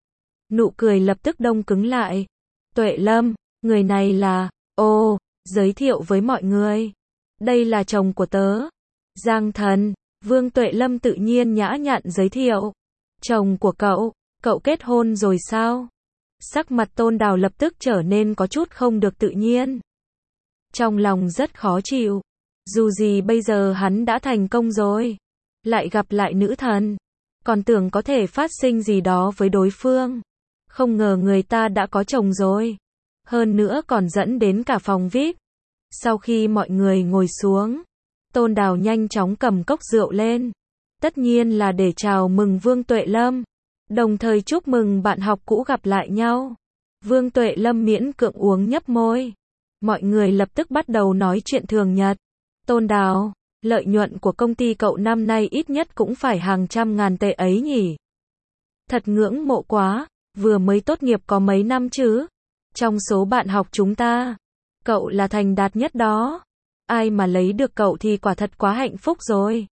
Nụ cười lập tức đông cứng lại. Tuệ Lâm, người này là, ồ, giới thiệu với mọi người. Đây là chồng của tớ. Giang Thần, Vương Tuệ Lâm tự nhiên nhã nhặn giới thiệu. Chồng của cậu, cậu kết hôn rồi sao? Sắc mặt Tôn Đào lập tức trở nên có chút không được tự nhiên. Trong lòng rất khó chịu. Dù gì bây giờ hắn đã thành công rồi. Lại gặp lại nữ thần. Còn tưởng có thể phát sinh gì đó với đối phương. Không ngờ người ta đã có chồng rồi. Hơn nữa còn dẫn đến cả phòng vi ai pi. Sau khi mọi người ngồi xuống, Tôn Đào nhanh chóng cầm cốc rượu lên. Tất nhiên là để chào mừng Vương Tuệ Lâm. Đồng thời chúc mừng bạn học cũ gặp lại nhau. Vương Tuệ Lâm miễn cưỡng uống nhấp môi. Mọi người lập tức bắt đầu nói chuyện thường nhật. Tôn Đào, lợi nhuận của công ty cậu năm nay ít nhất cũng phải hàng trăm ngàn tệ ấy nhỉ? Thật ngưỡng mộ quá, vừa mới tốt nghiệp có mấy năm chứ? Trong số bạn học chúng ta, cậu là thành đạt nhất đó. Ai mà lấy được cậu thì quả thật quá hạnh phúc rồi.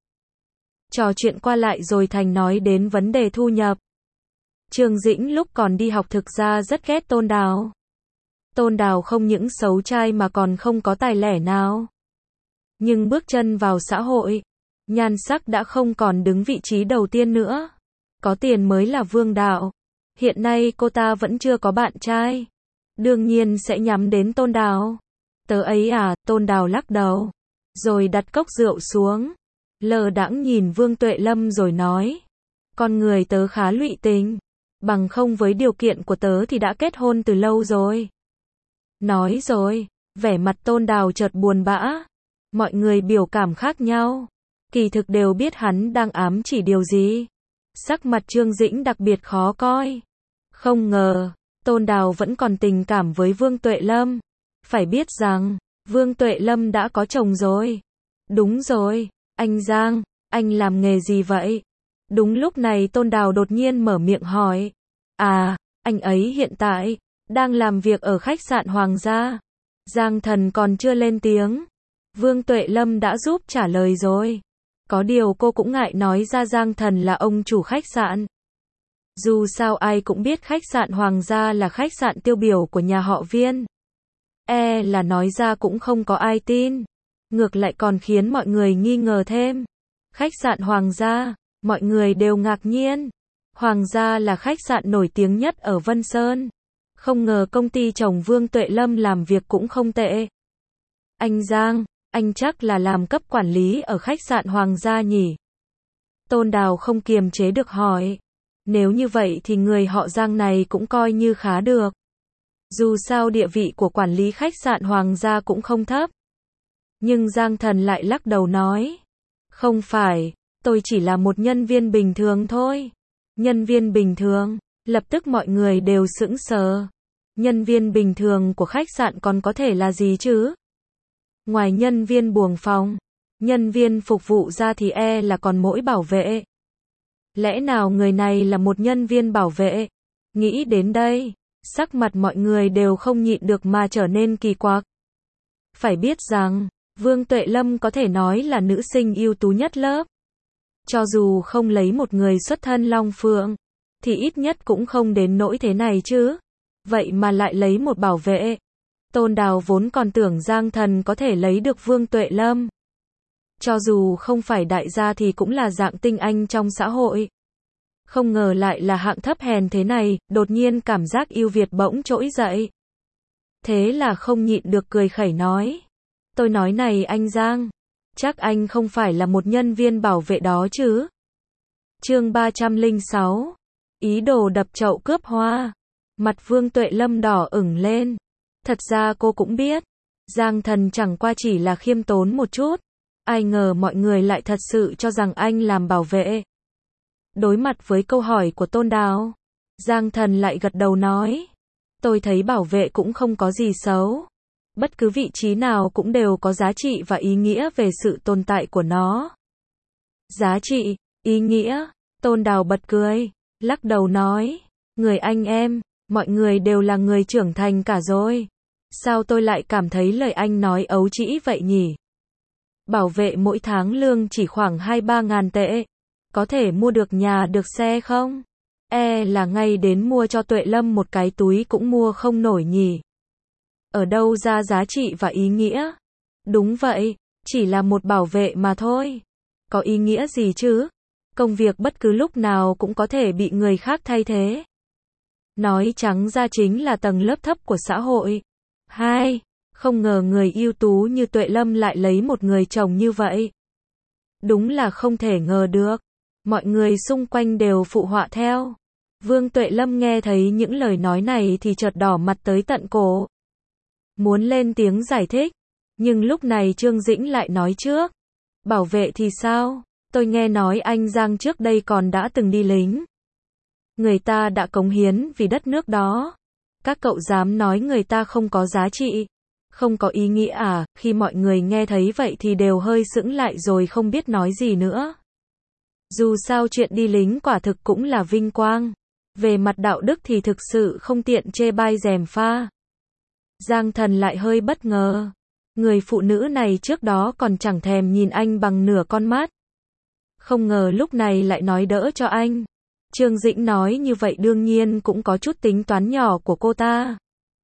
Trò chuyện qua lại rồi Thành nói đến vấn đề thu nhập. Trương Dĩnh lúc còn đi học thực ra rất ghét Tôn Đào. Tôn Đào không những xấu trai mà còn không có tài lẻ nào. Nhưng bước chân vào xã hội, nhan sắc đã không còn đứng vị trí đầu tiên nữa. Có tiền mới là vương đạo. Hiện nay cô ta vẫn chưa có bạn trai. Đương nhiên sẽ nhắm đến Tôn Đào. Tớ ấy à, Tôn Đào lắc đầu. Rồi đặt cốc rượu xuống. Lờ đãng nhìn Vương Tuệ Lâm rồi nói. Con người tớ khá lụy tình. Bằng không với điều kiện của tớ thì đã kết hôn từ lâu rồi. Nói rồi, vẻ mặt Tôn Đào chợt buồn bã. Mọi người biểu cảm khác nhau. Kỳ thực đều biết hắn đang ám chỉ điều gì. Sắc mặt Trương Dĩnh đặc biệt khó coi. Không ngờ, Tôn Đào vẫn còn tình cảm với Vương Tuệ Lâm. Phải biết rằng, Vương Tuệ Lâm đã có chồng rồi. Đúng rồi, anh Giang, anh làm nghề gì vậy? Đúng lúc này Tôn Đào đột nhiên mở miệng hỏi. À, anh ấy hiện tại, đang làm việc ở khách sạn Hoàng gia. Giang Thần còn chưa lên tiếng. Vương Tuệ Lâm đã giúp trả lời rồi. Có điều cô cũng ngại nói ra Giang Thần là ông chủ khách sạn. Dù sao ai cũng biết khách sạn Hoàng gia là khách sạn tiêu biểu của nhà họ Viên. E là nói ra cũng không có ai tin. Ngược lại còn khiến mọi người nghi ngờ thêm. Khách sạn Hoàng gia, mọi người đều ngạc nhiên. Hoàng gia là khách sạn nổi tiếng nhất ở Vân Sơn. Không ngờ công ty chồng Vương Tuệ Lâm làm việc cũng không tệ. Anh Giang, anh chắc là làm cấp quản lý ở khách sạn Hoàng gia nhỉ? Tôn Đào không kiềm chế được hỏi. Nếu như vậy thì người họ Giang này cũng coi như khá được. Dù sao địa vị của quản lý khách sạn Hoàng gia cũng không thấp. Nhưng Giang Thần lại lắc đầu nói. Không phải, tôi chỉ là một nhân viên bình thường thôi. Nhân viên bình thường, lập tức mọi người đều sững sờ. Nhân viên bình thường của khách sạn còn có thể là gì chứ? Ngoài nhân viên buồng phòng, nhân viên phục vụ ra thì e là còn mỗi bảo vệ. Lẽ nào người này là một nhân viên bảo vệ? Nghĩ đến đây, sắc mặt mọi người đều không nhịn được mà trở nên kỳ quặc. Phải biết rằng, Vương Tuệ Lâm có thể nói là nữ sinh ưu tú nhất lớp. Cho dù không lấy một người xuất thân Long Phượng, thì ít nhất cũng không đến nỗi thế này chứ. Vậy mà lại lấy một bảo vệ. Tôn Đào vốn còn tưởng Giang Thần có thể lấy được Vương Tuệ Lâm. Cho dù không phải đại gia thì cũng là dạng tinh anh trong xã hội. Không ngờ lại là hạng thấp hèn thế này, đột nhiên cảm giác yêu Việt bỗng trỗi dậy. Thế là không nhịn được cười khẩy nói. Tôi nói này anh Giang, chắc anh không phải là một nhân viên bảo vệ đó chứ? Chương ba trăm lẻ sáu. Ý đồ đập chậu cướp hoa. Mặt Vương Tuệ Lâm đỏ ửng lên. Thật ra cô cũng biết, Giang Thần chẳng qua chỉ là khiêm tốn một chút. Ai ngờ mọi người lại thật sự cho rằng anh làm bảo vệ. Đối mặt với câu hỏi của Tôn Đào, Giang Thần lại gật đầu nói. Tôi thấy bảo vệ cũng không có gì xấu. Bất cứ vị trí nào cũng đều có giá trị và ý nghĩa về sự tồn tại của nó. Giá trị, ý nghĩa, Tôn Đào bật cười, lắc đầu nói. Người anh em, mọi người đều là người trưởng thành cả rồi. Sao tôi lại cảm thấy lời anh nói ấu trĩ vậy nhỉ? Bảo vệ mỗi tháng lương chỉ khoảng hai ba ngàn tệ. Có thể mua được nhà được xe không? E là ngay đến mua cho Tuệ Lâm một cái túi cũng mua không nổi nhỉ? Ở đâu ra giá trị và ý nghĩa? Đúng vậy, chỉ là một bảo vệ mà thôi. Có ý nghĩa gì chứ? Công việc bất cứ lúc nào cũng có thể bị người khác thay thế. Nói trắng ra chính là tầng lớp thấp của xã hội. Hai, không ngờ người ưu tú như Tuệ Lâm lại lấy một người chồng như vậy. Đúng là không thể ngờ được. Mọi người xung quanh đều phụ họa theo. Vương Tuệ Lâm nghe thấy những lời nói này thì chợt đỏ mặt tới tận cổ. Muốn lên tiếng giải thích. Nhưng lúc này Trương Dĩnh lại nói trước. Bảo vệ thì sao? Tôi nghe nói anh Giang trước đây còn đã từng đi lính. Người ta đã cống hiến vì đất nước đó. Các cậu dám nói người ta không có giá trị, không có ý nghĩa à? Khi mọi người nghe thấy vậy thì đều hơi sững lại rồi không biết nói gì nữa. Dù sao chuyện đi lính quả thực cũng là vinh quang. Về mặt đạo đức thì thực sự không tiện chê bai gièm pha. Giang Thần lại hơi bất ngờ. Người phụ nữ này trước đó còn chẳng thèm nhìn anh bằng nửa con mắt. Không ngờ lúc này lại nói đỡ cho anh. Trương Dĩnh nói như vậy đương nhiên cũng có chút tính toán nhỏ của cô ta.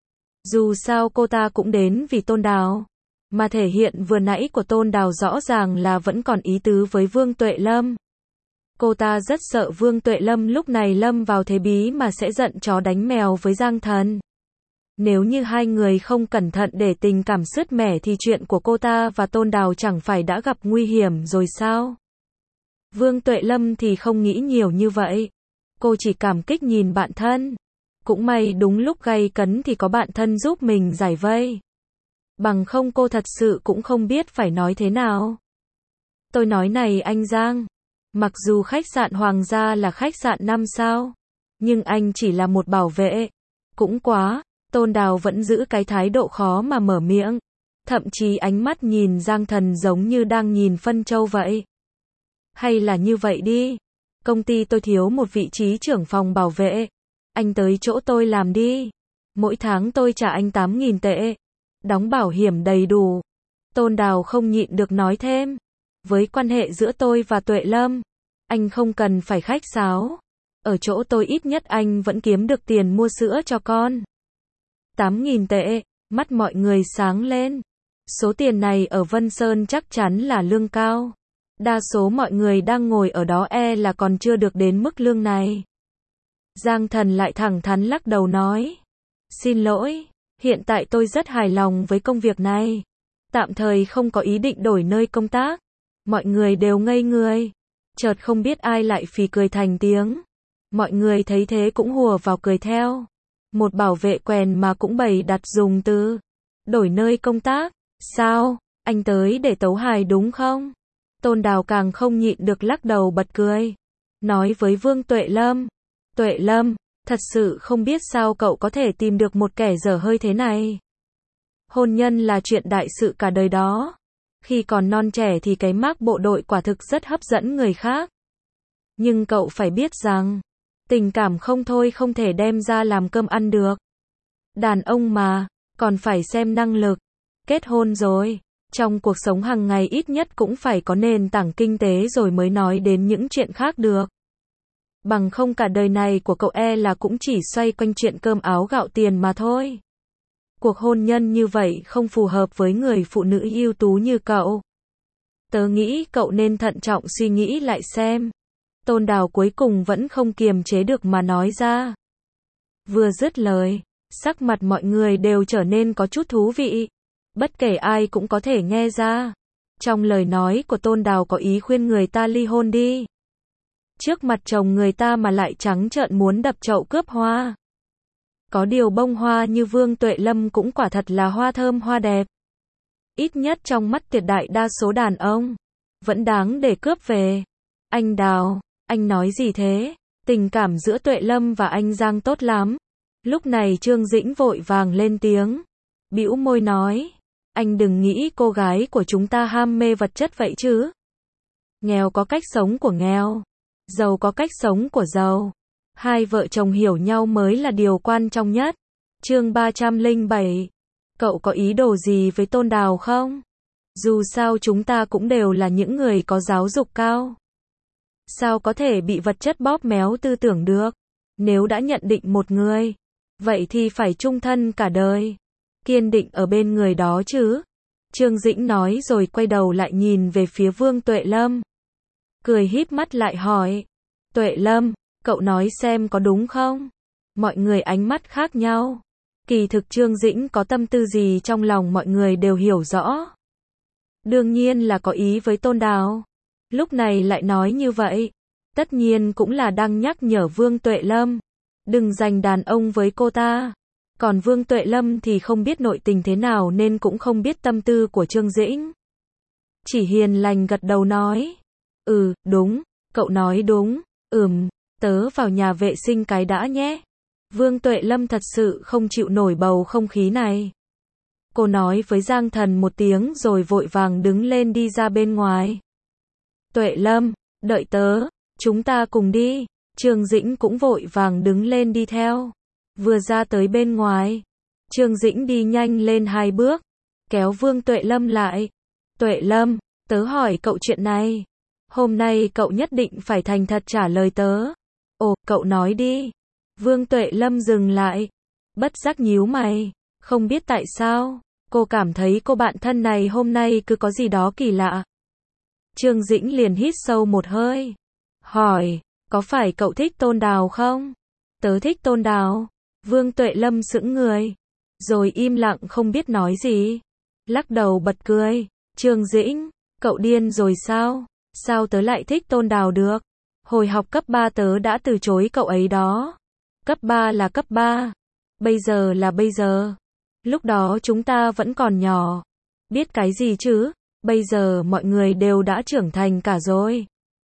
Dù sao cô ta cũng đến vì Tôn Đào. Mà thể hiện vừa nãy của Tôn Đào rõ ràng là vẫn còn ý tứ với Vương Tuệ Lâm. Cô ta rất sợ Vương Tuệ Lâm lúc này lâm vào thế bí mà sẽ giận chó đánh mèo với Giang Thần. Nếu như hai người không cẩn thận để tình cảm sứt mẻ thì chuyện của cô ta và Tôn Đào chẳng phải đã gặp nguy hiểm rồi sao? Vương Tuệ Lâm thì không nghĩ nhiều như vậy. Cô chỉ cảm kích nhìn bạn thân. Cũng may đúng lúc gay cấn thì có bạn thân giúp mình giải vây. Bằng không cô thật sự cũng không biết phải nói thế nào. Tôi nói này anh Giang. Mặc dù khách sạn Hoàng gia là khách sạn năm sao, Nhưng anh chỉ là một bảo vệ. Cũng quá, Tôn Đào vẫn giữ cái thái độ khó mà mở miệng. Thậm chí ánh mắt nhìn Giang Thần giống như đang nhìn phân châu vậy. Hay là như vậy đi. Công ty tôi thiếu một vị trí trưởng phòng bảo vệ. Anh tới chỗ tôi làm đi. Mỗi tháng tôi trả anh tám nghìn tệ. Đóng bảo hiểm đầy đủ. Tôn Đào không nhịn được nói thêm. Với quan hệ giữa tôi và Tuệ Lâm, anh không cần phải khách sáo. Ở chỗ tôi ít nhất anh vẫn kiếm được tiền mua sữa cho con. tám nghìn tệ, mắt mọi người sáng lên. Số tiền này ở Vân Sơn chắc chắn là lương cao. Đa số mọi người đang ngồi ở đó e là còn chưa được đến mức lương này. Giang Thần lại thẳng thắn lắc đầu nói. Xin lỗi, hiện tại tôi rất hài lòng với công việc này. Tạm thời không có ý định đổi nơi công tác. Mọi người đều ngây người. Chợt không biết ai lại phì cười thành tiếng. Mọi người thấy thế cũng hùa vào cười theo. Một bảo vệ quèn mà cũng bày đặt dùng từ đổi nơi công tác. Sao, anh tới để tấu hài đúng không? Tôn Đào càng không nhịn được lắc đầu bật cười. Nói với Vương Tuệ Lâm. Tuệ Lâm, thật sự không biết sao cậu có thể tìm được một kẻ dở hơi thế này. Hôn nhân là chuyện đại sự cả đời đó. Khi còn non trẻ thì cái mác bộ đội quả thực rất hấp dẫn người khác. Nhưng cậu phải biết rằng, tình cảm không thôi không thể đem ra làm cơm ăn được. Đàn ông mà, còn phải xem năng lực. Kết hôn rồi, trong cuộc sống hàng ngày ít nhất cũng phải có nền tảng kinh tế rồi mới nói đến những chuyện khác được. Bằng không cả đời này của cậu e là cũng chỉ xoay quanh chuyện cơm áo gạo tiền mà thôi. Cuộc hôn nhân như vậy không phù hợp với người phụ nữ ưu tú như cậu. Tớ nghĩ cậu nên thận trọng suy nghĩ lại xem. Tôn Đào cuối cùng vẫn không kiềm chế được mà nói ra. Vừa dứt lời, sắc mặt mọi người đều trở nên có chút thú vị. Bất kể ai cũng có thể nghe ra. Trong lời nói của Tôn Đào có ý khuyên người ta ly hôn đi. Trước mặt chồng người ta mà lại trắng trợn muốn đập chậu cướp hoa. Có điều bông hoa như Vương Tuệ Lâm cũng quả thật là hoa thơm hoa đẹp. Ít nhất trong mắt tuyệt đại đa số đàn ông, vẫn đáng để cướp về. Anh Đào, anh nói gì thế? Tình cảm giữa Tuệ Lâm và anh Giang tốt lắm. Lúc này Trương Dĩnh vội vàng lên tiếng. Bĩu môi nói. Anh đừng nghĩ cô gái của chúng ta ham mê vật chất vậy chứ. Nghèo có cách sống của nghèo. Giàu có cách sống của giàu. Hai vợ chồng hiểu nhau mới là điều quan trọng nhất. Chương ba trăm lẻ bảy. Cậu có ý đồ gì với Tôn Đào không? Dù sao chúng ta cũng đều là những người có giáo dục cao. Sao có thể bị vật chất bóp méo tư tưởng được? Nếu đã nhận định một người, vậy thì phải chung thân cả đời. Kiên định ở bên người đó chứ. Trương Dĩnh nói rồi quay đầu lại nhìn về phía Vương Tuệ Lâm. Cười híp mắt lại hỏi. Tuệ Lâm, cậu nói xem có đúng không? Mọi người ánh mắt khác nhau. Kỳ thực Trương Dĩnh có tâm tư gì trong lòng mọi người đều hiểu rõ. Đương nhiên là có ý với Tôn Đào. Lúc này lại nói như vậy. Tất nhiên cũng là đang nhắc nhở Vương Tuệ Lâm. Đừng giành đàn ông với cô ta. Còn Vương Tuệ Lâm thì không biết nội tình thế nào nên cũng không biết tâm tư của Trương Dĩnh. Chỉ hiền lành gật đầu nói. Ừ, đúng, cậu nói đúng, ừm, tớ vào nhà vệ sinh cái đã nhé. Vương Tuệ Lâm thật sự không chịu nổi bầu không khí này. Cô nói với Giang Thần một tiếng rồi vội vàng đứng lên đi ra bên ngoài. Tuệ Lâm, đợi tớ, chúng ta cùng đi. Trương Dĩnh cũng vội vàng đứng lên đi theo. Vừa ra tới bên ngoài, Trương Dĩnh đi nhanh lên hai bước, kéo Vương Tuệ Lâm lại. Tuệ Lâm, tớ hỏi cậu chuyện này. Hôm nay cậu nhất định phải thành thật trả lời tớ. Ồ, cậu nói đi. Vương Tuệ Lâm dừng lại, bất giác nhíu mày. Không biết tại sao, cô cảm thấy cô bạn thân này hôm nay cứ có gì đó kỳ lạ. Trương Dĩnh liền hít sâu một hơi. Hỏi, có phải cậu thích Tôn Đào không? Tớ thích Tôn Đào. Vương Tuệ Lâm sững người, rồi im lặng không biết nói gì. Lắc đầu bật cười. Trương Dĩnh, cậu điên rồi sao? Sao tớ lại thích Tôn Đào được? Hồi học cấp ba tớ đã từ chối cậu ấy đó. Cấp ba là cấp ba. Bây giờ là bây giờ. Lúc đó chúng ta vẫn còn nhỏ. Biết cái gì chứ? Bây giờ mọi người đều đã trưởng thành cả rồi.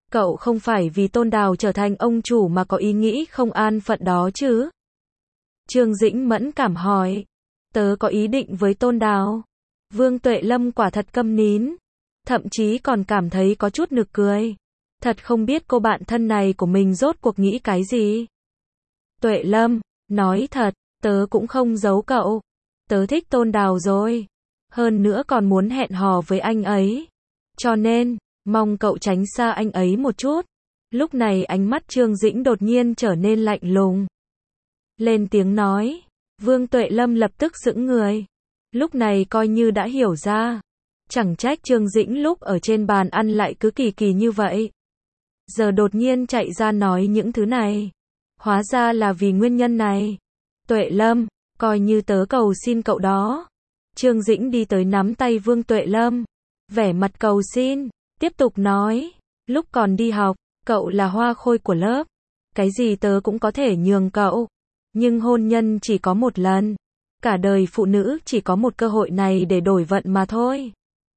Cậu không phải vì Tôn Đào trở thành ông chủ mà có ý nghĩ không an phận đó chứ? Trương Dĩnh mẫn cảm hỏi. Tớ có ý định với Tôn Đào. Vương Tuệ Lâm quả thật câm nín. Thậm chí còn cảm thấy có chút nực cười. Thật không biết cô bạn thân này của mình rốt cuộc nghĩ cái gì. Tuệ Lâm, nói thật, tớ cũng không giấu cậu. Tớ thích Tôn Đào rồi. Hơn nữa còn muốn hẹn hò với anh ấy. Cho nên, mong cậu tránh xa anh ấy một chút. Lúc này ánh mắt Trương Dĩnh đột nhiên trở nên lạnh lùng. Lên tiếng nói. Vương Tuệ Lâm lập tức sững người. Lúc này coi như đã hiểu ra. Chẳng trách Trương Dĩnh lúc ở trên bàn ăn lại cứ kỳ kỳ như vậy. Giờ đột nhiên chạy ra nói những thứ này. Hóa ra là vì nguyên nhân này. Tuệ Lâm, coi như tớ cầu xin cậu đó. Trương Dĩnh đi tới nắm tay Vương Tuệ Lâm. Vẻ mặt cầu xin. Tiếp tục nói. Lúc còn đi học, cậu là hoa khôi của lớp. Cái gì tớ cũng có thể nhường cậu. Nhưng hôn nhân chỉ có một lần. Cả đời phụ nữ chỉ có một cơ hội này để đổi vận mà thôi.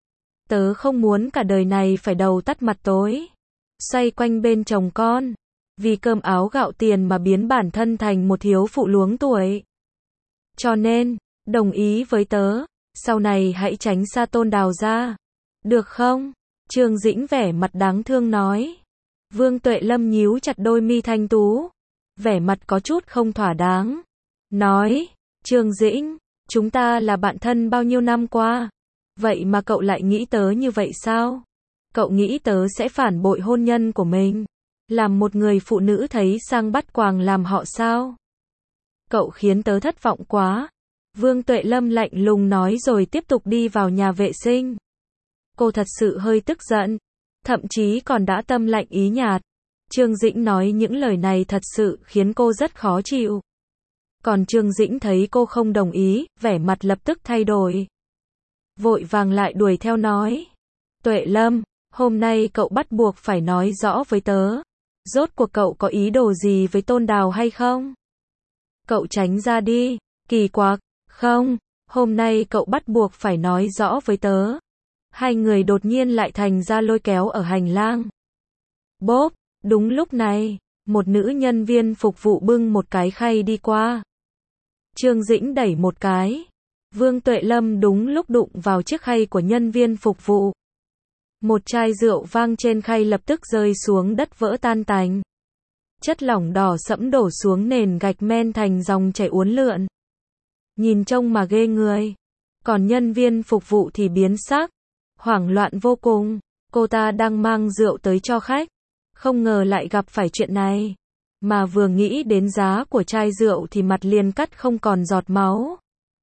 Tớ không muốn cả đời này phải đầu tắt mặt tối. Xoay quanh bên chồng con. Vì cơm áo gạo tiền mà biến bản thân thành một thiếu phụ luống tuổi. Cho nên, đồng ý với tớ. Sau này hãy tránh xa Tôn Đào ra. Được không? Trương Dĩnh vẻ mặt đáng thương nói. Vương Tuệ Lâm nhíu chặt đôi mi thanh tú. Vẻ mặt có chút không thỏa đáng. Nói, Trương Dĩnh, chúng ta là bạn thân bao nhiêu năm qua. Vậy mà cậu lại nghĩ tớ như vậy sao? Cậu nghĩ tớ sẽ phản bội hôn nhân của mình? Làm một người phụ nữ thấy sang bắt quàng làm họ sao? Cậu khiến tớ thất vọng quá. Vương Tuệ Lâm lạnh lùng nói rồi tiếp tục đi vào nhà vệ sinh. Cô thật sự hơi tức giận. Thậm chí còn đã tâm lạnh ý nhạt. Trương Dĩnh nói những lời này thật sự khiến cô rất khó chịu. Còn Trương Dĩnh thấy cô không đồng ý, vẻ mặt lập tức thay đổi. Vội vàng lại đuổi theo nói. Tuệ Lâm, hôm nay cậu bắt buộc phải nói rõ với tớ. Rốt cuộc cậu có ý đồ gì với Tôn Đào hay không? Cậu tránh ra đi, kỳ quặc. Không, hôm nay cậu bắt buộc phải nói rõ với tớ. Hai người đột nhiên lại thành ra lôi kéo ở hành lang. Bốp, đúng lúc này, một nữ nhân viên phục vụ bưng một cái khay đi qua. Trương Dĩnh đẩy một cái. Vương Tuệ Lâm đúng lúc đụng vào chiếc khay của nhân viên phục vụ. Một chai rượu vang trên khay lập tức rơi xuống đất vỡ tan tành. Chất lỏng đỏ sẫm đổ xuống nền gạch men thành dòng chảy uốn lượn. Nhìn trông mà ghê người. Còn nhân viên phục vụ thì biến sắc. Hoảng loạn vô cùng. Cô ta đang mang rượu tới cho khách. Không ngờ lại gặp phải chuyện này. Mà vừa nghĩ đến giá của chai rượu thì mặt liền cắt không còn giọt máu.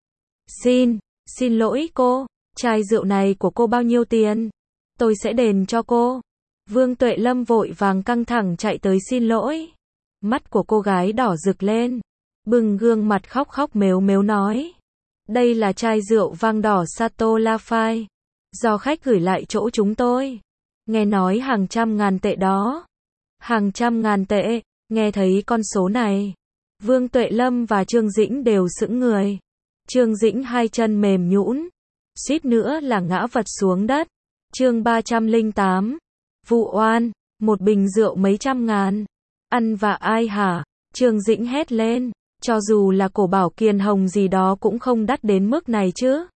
Xin, xin lỗi cô. Chai rượu này của cô bao nhiêu tiền? Tôi sẽ đền cho cô. Vương Tuệ Lâm vội vàng căng thẳng chạy tới xin lỗi. Mắt của cô gái đỏ rực lên. Bừng gương mặt khóc khóc mếu mếu nói. Đây là chai rượu vang đỏ Sato Lafite. Do khách gửi lại chỗ chúng tôi. Nghe nói hàng trăm ngàn tệ đó. Hàng trăm ngàn tệ. Nghe thấy con số này. Vương Tuệ Lâm và Trương Dĩnh đều sững người. Trương Dĩnh hai chân mềm nhũn. Suýt nữa là ngã vật xuống đất. Chương ba trăm lẻ tám. Vụ oan. Một bình rượu mấy trăm ngàn. Ăn vạ ai hả? Trương Dĩnh hét lên. Cho dù là cổ bảo kiền hồng gì đó cũng không đắt đến mức này chứ.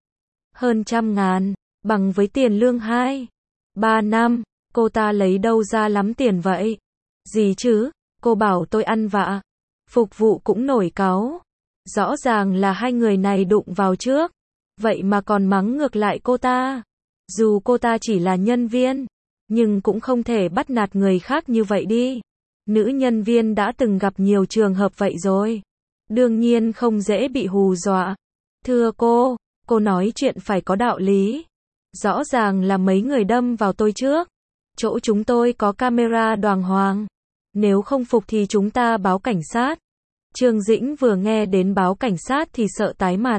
Hơn trăm ngàn. Bằng với tiền lương hai. Ba năm. Cô ta lấy đâu ra lắm tiền vậy? Gì chứ? Cô bảo tôi ăn vạ. Phục vụ cũng nổi cáu. Rõ ràng là hai người này đụng vào trước. Vậy mà còn mắng ngược lại cô ta. Dù cô ta chỉ là nhân viên. Nhưng cũng không thể bắt nạt người khác như vậy đi. Nữ nhân viên đã từng gặp nhiều trường hợp vậy rồi. Đương nhiên không dễ bị hù dọa. Thưa cô, cô nói chuyện phải có đạo lý. Rõ ràng là mấy người đâm vào tôi trước. Chỗ chúng tôi có camera đàng hoàng. Nếu không phục thì chúng ta báo cảnh sát. Trương Dĩnh vừa nghe đến báo cảnh sát thì sợ tái mặt.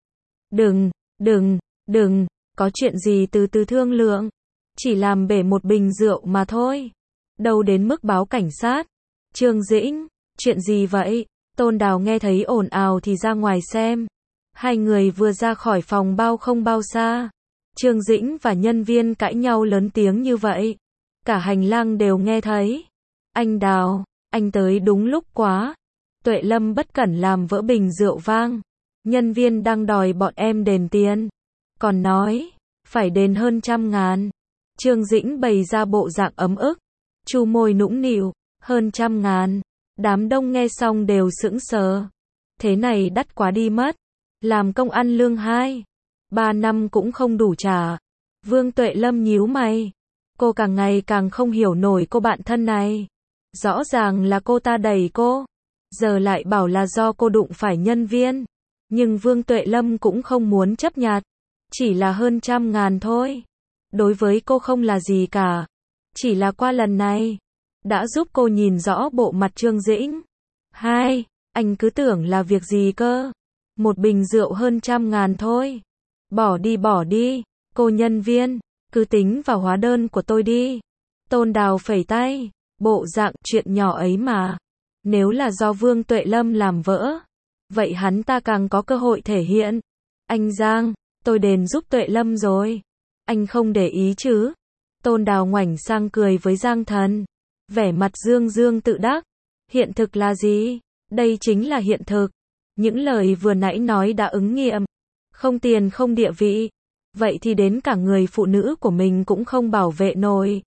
Đừng, đừng, đừng, có chuyện gì từ từ thương lượng. Chỉ làm bể một bình rượu mà thôi. Đâu đến mức báo cảnh sát. Trương Dĩnh, chuyện gì vậy? Tôn Đào nghe thấy ồn ào thì ra ngoài xem. Hai người vừa ra khỏi phòng bao không bao xa. Trương Dĩnh và nhân viên cãi nhau lớn tiếng như vậy. Cả hành lang đều nghe thấy. Anh Đào, anh tới đúng lúc quá. Tuệ Lâm bất cẩn làm vỡ bình rượu vang. Nhân viên đang đòi bọn em đền tiền. Còn nói, phải đền hơn trăm ngàn. Trương Dĩnh bày ra bộ dạng ấm ức. Chu môi nũng nịu, hơn trăm ngàn. Đám đông nghe xong đều sững sờ. Thế này đắt quá đi mất. Làm công ăn lương hai, ba năm cũng không đủ trả. Vương Tuệ Lâm nhíu mày. Cô càng ngày càng không hiểu nổi cô bạn thân này. Rõ ràng là cô ta đẩy cô. Giờ lại bảo là do cô đụng phải nhân viên. Nhưng Vương Tuệ Lâm cũng không muốn chấp nhặt. Chỉ là hơn trăm ngàn thôi. Đối với cô không là gì cả. Chỉ là qua lần này đã giúp cô nhìn rõ bộ mặt Trương Dĩnh. Hai, anh cứ tưởng là việc gì cơ. Một bình rượu hơn trăm ngàn thôi. Bỏ đi bỏ đi, cô nhân viên, cứ tính vào hóa đơn của tôi đi. Tôn Đào phẩy tay, bộ dạng chuyện nhỏ ấy mà. Nếu là do Vương Tuệ Lâm làm vỡ, vậy hắn ta càng có cơ hội thể hiện. Anh Giang, tôi đền giúp Tuệ Lâm rồi. Anh không để ý chứ? Tôn Đào ngoảnh sang cười với Giang Thần. Vẻ mặt dương dương tự đắc. Hiện thực là gì? Đây chính là hiện thực. Những lời vừa nãy nói đã ứng nghiệm. Không tiền không địa vị. Vậy thì đến cả người phụ nữ của mình cũng không bảo vệ nổi.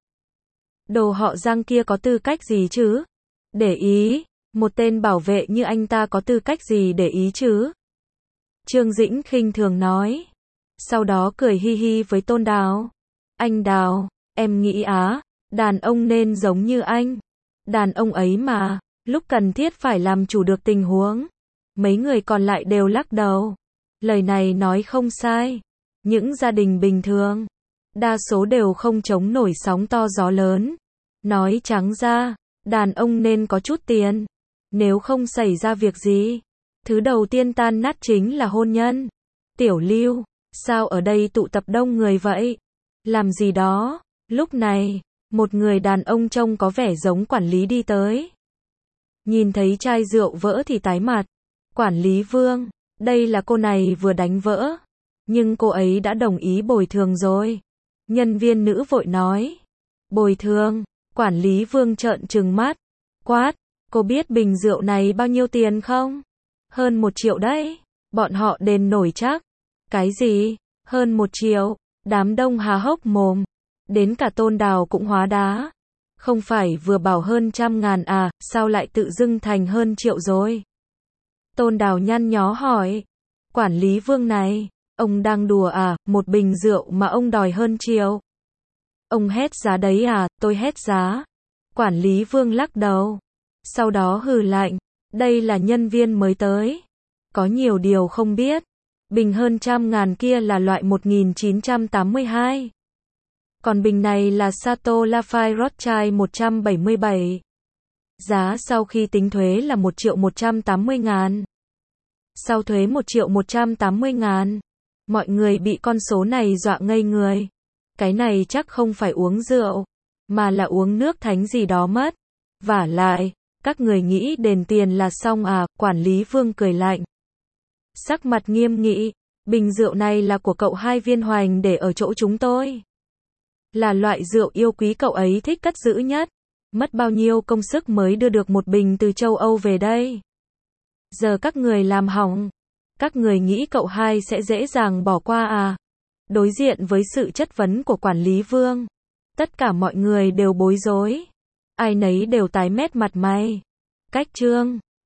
Đồ họ Giang kia có tư cách gì chứ? Để ý, một tên bảo vệ như anh ta có tư cách gì để ý chứ? Trương Dĩnh khinh thường nói. Sau đó cười hi hi với Tôn Đào. Anh Đào, em nghĩ á, đàn ông nên giống như anh. Đàn ông ấy mà, lúc cần thiết phải làm chủ được tình huống. Mấy người còn lại đều lắc đầu. Lời này nói không sai. Những gia đình bình thường, đa số đều không chống nổi sóng to gió lớn. Nói trắng ra, đàn ông nên có chút tiền. Nếu không xảy ra việc gì, thứ đầu tiên tan nát chính là hôn nhân. Tiểu Lưu, sao ở đây tụ tập đông người vậy? Làm gì đó? Lúc này, một người đàn ông trông có vẻ giống quản lý đi tới. Nhìn thấy chai rượu vỡ thì tái mặt. Quản lý Vương, đây là cô này vừa đánh vỡ. Nhưng cô ấy đã đồng ý bồi thường rồi. Nhân viên nữ vội nói. Bồi thường, quản lý Vương trợn trừng mắt. Quát, cô biết bình rượu này bao nhiêu tiền không? Hơn một triệu đấy. Bọn họ đền nổi chắc. Cái gì? Hơn một triệu. Đám đông há hốc mồm. Đến cả Tôn Đào cũng hóa đá. Không phải vừa bảo hơn trăm ngàn à, sao lại tự dưng thành hơn triệu rồi? Tôn Đào nhăn nhó hỏi. Quản lý Vương này, ông đang đùa à, một bình rượu mà ông đòi hơn triệu. Ông hét giá đấy à, tôi hét giá. Quản lý Vương lắc đầu. Sau đó hừ lạnh, đây là nhân viên mới tới. Có nhiều điều không biết. Bình hơn trăm ngàn kia là loại một nghìn chín trăm tám mươi hai. Còn bình này là Chateau Lafite Rothschild một trăm bảy mươi bảy. Giá sau khi tính thuế là một triệu một trăm tám mươi ngàn. Sau thuế một triệu một trăm tám mươi ngàn. Mọi người bị con số này dọa ngây người. Cái này chắc không phải uống rượu, mà là uống nước thánh gì đó mất. Vả lại, các người nghĩ đền tiền là xong à? Quản lý Vương cười lạnh. Sắc mặt nghiêm nghị, bình rượu này là của cậu hai viên hoành để ở chỗ chúng tôi. Là loại rượu yêu quý cậu ấy thích cất giữ nhất. Mất bao nhiêu công sức mới đưa được một bình từ châu Âu về đây. Giờ các người làm hỏng. Các người nghĩ cậu hai sẽ dễ dàng bỏ qua à? Đối diện với sự chất vấn của quản lý Vương, tất cả mọi người đều bối rối. Ai nấy đều tái mét mặt mày. Cách Trương